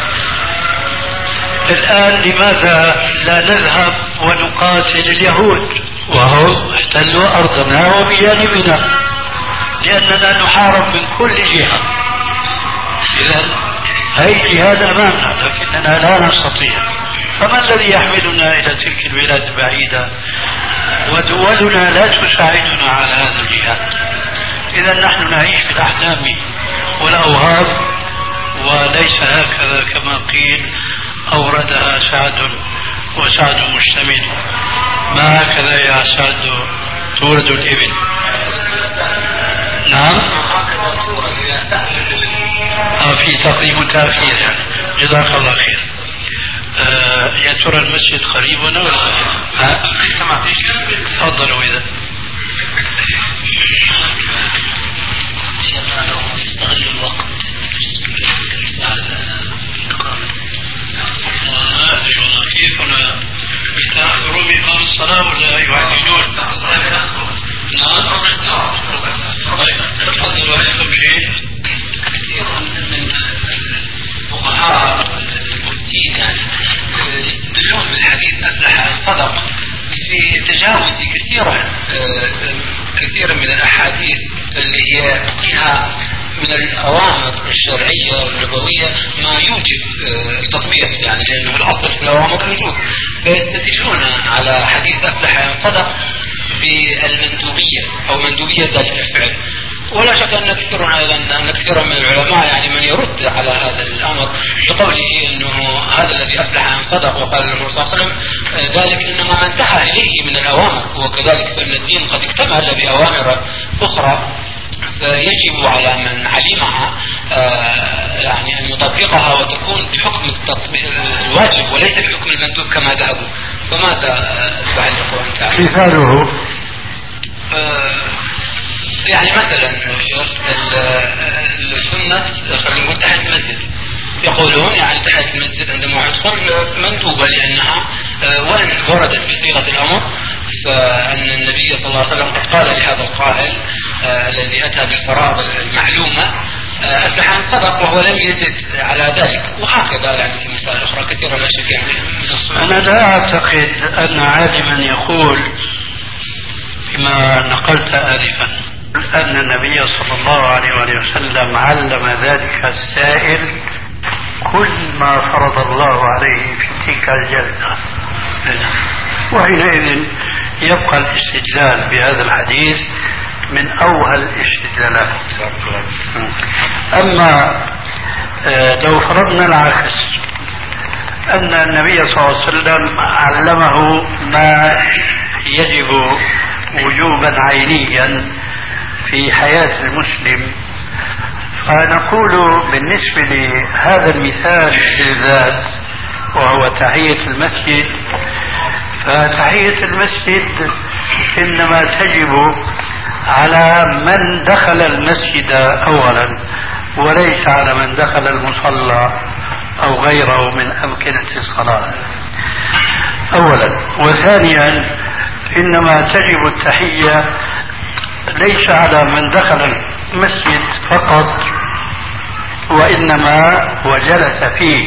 الآن لماذا لا نذهب ونقاتل اليهود وهم احتلوا أرضنا وبجانبنا؟ لأننا نحارب من كل جهة. إذن هي جهاد أمامنا لكننا لا نستطيع. فما الذي يحملنا إلى تلك البلاد البعيدة ودولنا لا تساعدنا على هذا الجهاد؟ إذا نحن نعيش بالأحلام والأوهام وليس هكذا كما قيل أوردها سعد وسعد مشتمل. ما هكذا يا سعد تورد الإبل. نعم في تقديم وتأخير يعني. جزاك الله خير. آه يا ترى المسجد قريب هنا ولا ها؟ تمام. تفضلوا إذا. نستغل الوقت بعد الإقامة. كيف هنا يتأخرون بإقام الصلاة ولا يعجلون؟ نعم. طيب تفضلوا أنتم شيء. كثير من تجاوز كثيرا كثيرا من الأحاديث اللي هي فيها من الأوامر الشرعية والنبوية ما يوجب التطبيق، يعني لأنه الأصل في الأوامر الوجوب، فيستدلون على حديث أفلح إن صدق بالمندوبية أو مندوبية ذلك الفعل. ولا شك أن كثيرا أيضا أن كثيرا من العلماء يعني من يرد على هذا الأمر بقوله أنه هذا الذي أفلح إن صدق وقال الرسول صلى الله عليه وسلم ذلك إنما انتهى إليه من الأوامر، وكذلك فإن الدين قد اكتمل بأوامر أخرى فيجب على من علمها يعني أن يطبقها وتكون بحكم الواجب وليس بحكم المندوب كما ذهبوا. فماذا تعلق أنت؟ مثاله يعني مثلا شيخ السنة خلينا نقول تحت المسجد، يقولون يعني تحت المسجد عندما يدخل مندوبة لأنها وإن وردت بصيغة الأمر، فأن النبي صلى الله عليه وسلم قد قال لهذا القائل الذي أتى بالفرائض المعلومة أفلح إن صدق وهو لم يزد على ذلك، وهكذا يعني في مسائل أخرى كثيرة لا شك يعني من السنة. أنا لا أعتقد أن عالما يقول بما نقلت آنفا أن النبي صلى الله عليه وسلم علم ذلك السائل كل ما فرض الله عليه في تلك الجلسة، وحينئذ يبقى الاستدلال بهذا الحديث من أوهى الاستدلالات. أما لو فرضنا العكس أن النبي صلى الله عليه وسلم علمه ما يجب وجوبا عينيا في حياة المسلم، فنقول بالنسبة لهذا المثال بالذات وهو تحية المسجد، فتحية المسجد إنما تجب على من دخل المسجد أولا وليس على من دخل المصلى أو غيره من أمكنة الصلاة أولا. وثانيا إنما تجب التحية ليس على من دخل المسجد فقط وإنما وجلس فيه،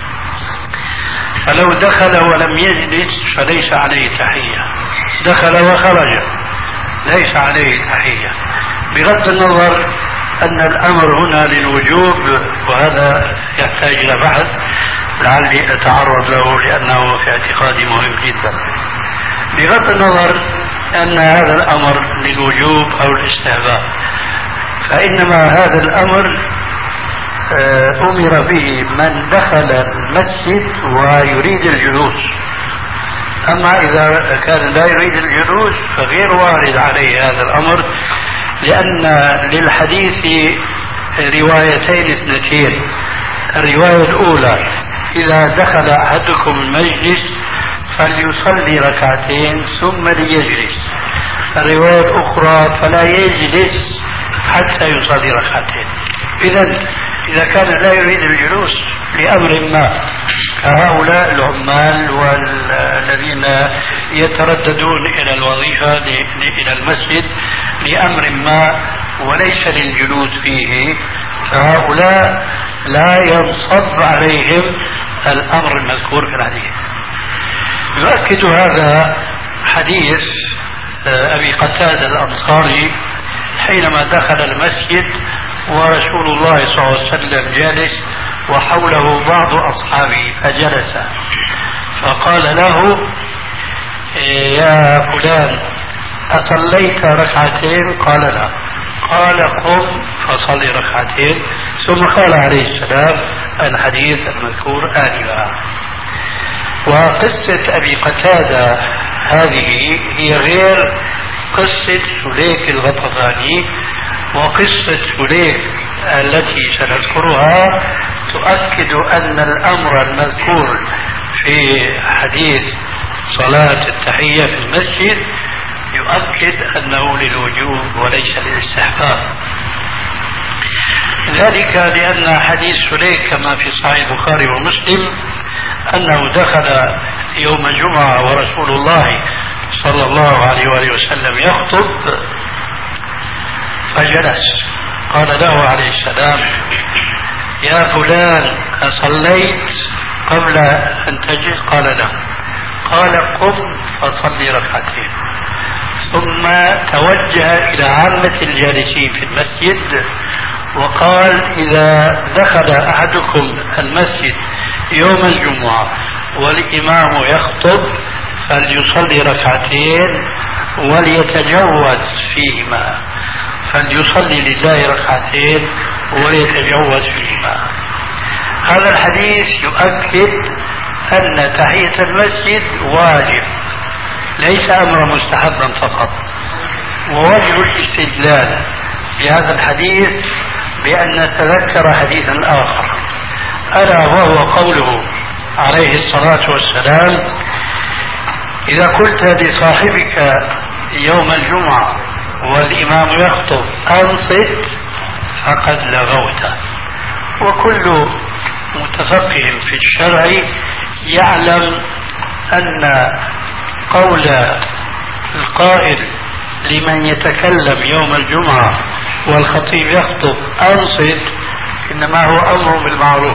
فلو دخل ولم يجلس فليس عليه تحية، دخل وخرج ليس عليه تحية، بغض النظر أن الأمر هنا للوجوب، وهذا يحتاج إلى بحث لعلي أتعرض له لأنه في اعتقادي مهم جدا. بغض النظر أن هذا الأمر للوجوب أو الاستحباب، فإنما هذا الأمر أمر به من دخل المسجد ويريد الجلوس. أما إذا كان لا يريد الجلوس فغير وارد عليه هذا الأمر، لأن للحديث روايتين اثنتين. الرواية الأولى إذا دخل أحدكم المجلس فليصلي ركعتين ثم ليجلس، الرواية الأخرى فلا يجلس حتى يصلي ركعتين. إذن إذا كان لا يريد الجلوس لأمر ما كهؤلاء العمال والذين يترددون إلى الوظيفة إلى المسجد لأمر ما وليس للجلوس فيه، فهؤلاء لا ينصب عليهم الأمر المذكور في الحديث. يؤكد هذا حديث أبي قتادة الأنصاري حينما دخل المسجد ورسول الله صلى الله عليه وسلم جالس وحوله بعض أصحابه فجلس، فقال له يا فلان أصليت ركعتين؟ قال لا. قال قم فصلي ركعتين، ثم قال عليه السلام الحديث المذكور آنفا. وقصة أبي قتادة هذه هي غير قصة سليك الغطفاني، وقصة سليك التي سنذكرها تؤكد أن الأمر المذكور في حديث صلاة التحية في المسجد يؤكد أنه للوجوب وليس للاستحباب. ذلك لأن حديث سليك كما في صحيح البخاري ومسلم أنه دخل يوم الجمعة ورسول الله صلى الله عليه وآله وسلم يخطب فجلس، قال له عليه السلام يا فلان أصليت قبل أن تجلس؟ قال لا. قال قم فصلي ركعتين. ثم توجه إلى عامة الجالسين في المسجد وقال: إذا دخل أحدكم المسجد يوم الجمعة والإمام يخطب فليصلي ركعتين وليتجوز فيهما، فليصلي لله ركعتين وليتجوز فيهما. هذا الحديث يؤكد أن تحية المسجد واجب، ليس أمر مستحبا فقط. ووجه الاستدلال بهذا الحديث بأن نتذكر حديثا آخر، ألا وهو قوله عليه الصلاة والسلام: إذا قلت لصاحبك يوم الجمعة والإمام يخطب أنصت فقد لغوت. وكل متفقه في الشرع يعلم أن قول القائل لمن يتكلم يوم الجمعة والخطيب يخطب أنصت إنما هو أمر بالمعروف،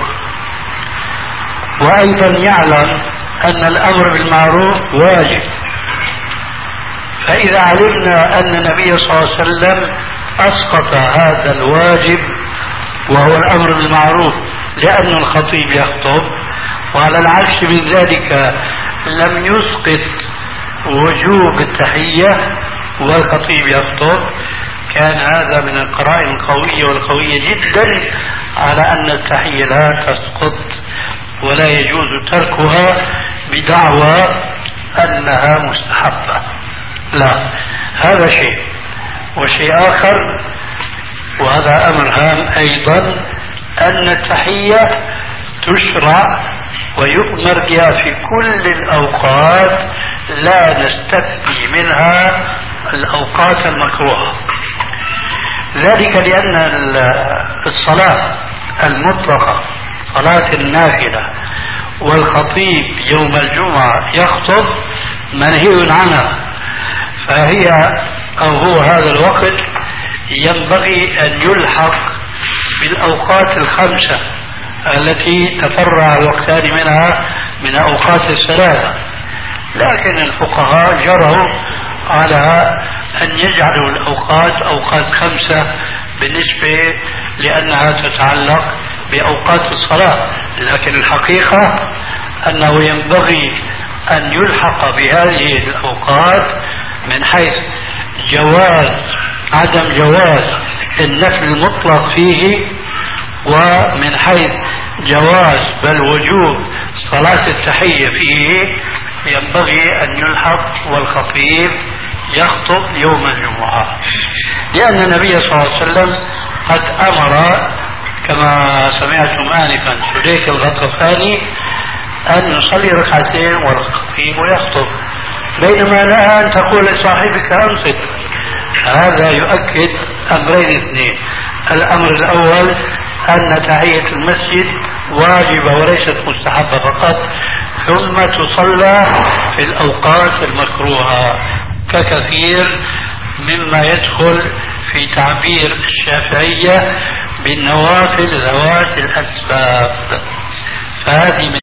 وأيضا يعلم أن الأمر بالمعروف واجب. فإذا علمنا أن النبي صلى الله عليه وسلم أسقط هذا الواجب وهو الأمر بالمعروف لأن الخطيب يخطب، وعلى العكس من ذلك لم يسقط وجوب التحية والخطيب يخطب، كان هذا من القرائن القوية والقوية جدا على أن التحية لا تسقط ولا يجوز تركها بدعوى أنها مستحبة. لا، هذا شيء. وشيء آخر وهذا أمر هام أيضا، أن التحية تشرع ويؤمر بها في كل الأوقات، لا نستثني منها الأوقات المكروهة. ذلك لأن الصلاة المطلقة صلاة النافلة والخطيب يوم الجمعة يخطب منهي عنها، فهي أو هو هذا الوقت ينبغي أن يلحق بالأوقات الخمسة التي تفرع الوقتان منها من أوقات الثلاثة. لكن الفقهاء جروا على أن يجعلوا الأوقات أوقات خمسة بالنسبة لأنها تتعلق بأوقات الصلاة، لكن الحقيقة أنه ينبغي أن يلحق بهذه الأوقات من حيث جواز عدم جواز النفل المطلق فيه، ومن حيث جواز بل وجوب صلاة التحية فيه ينبغي أن يلحق والخطيب يخطب يوم الجمعة، لأن النبي صلى الله عليه وسلم قد أمر كما سمعتم آنفا حذيفة الغطفاني أن يصلي ركعتين والخطيب يخطب، بينما نهى أن تقول لصاحبك أنصت. هذا يؤكد أمرين اثنين: الأمر الأول أن تحية المسجد واجبة وليست مستحبة فقط، ثم تصلى في الأوقات المكروهة ككثير مما يدخل في تعبير الشافعية بالنوافل ذوات الأسباب. فهذه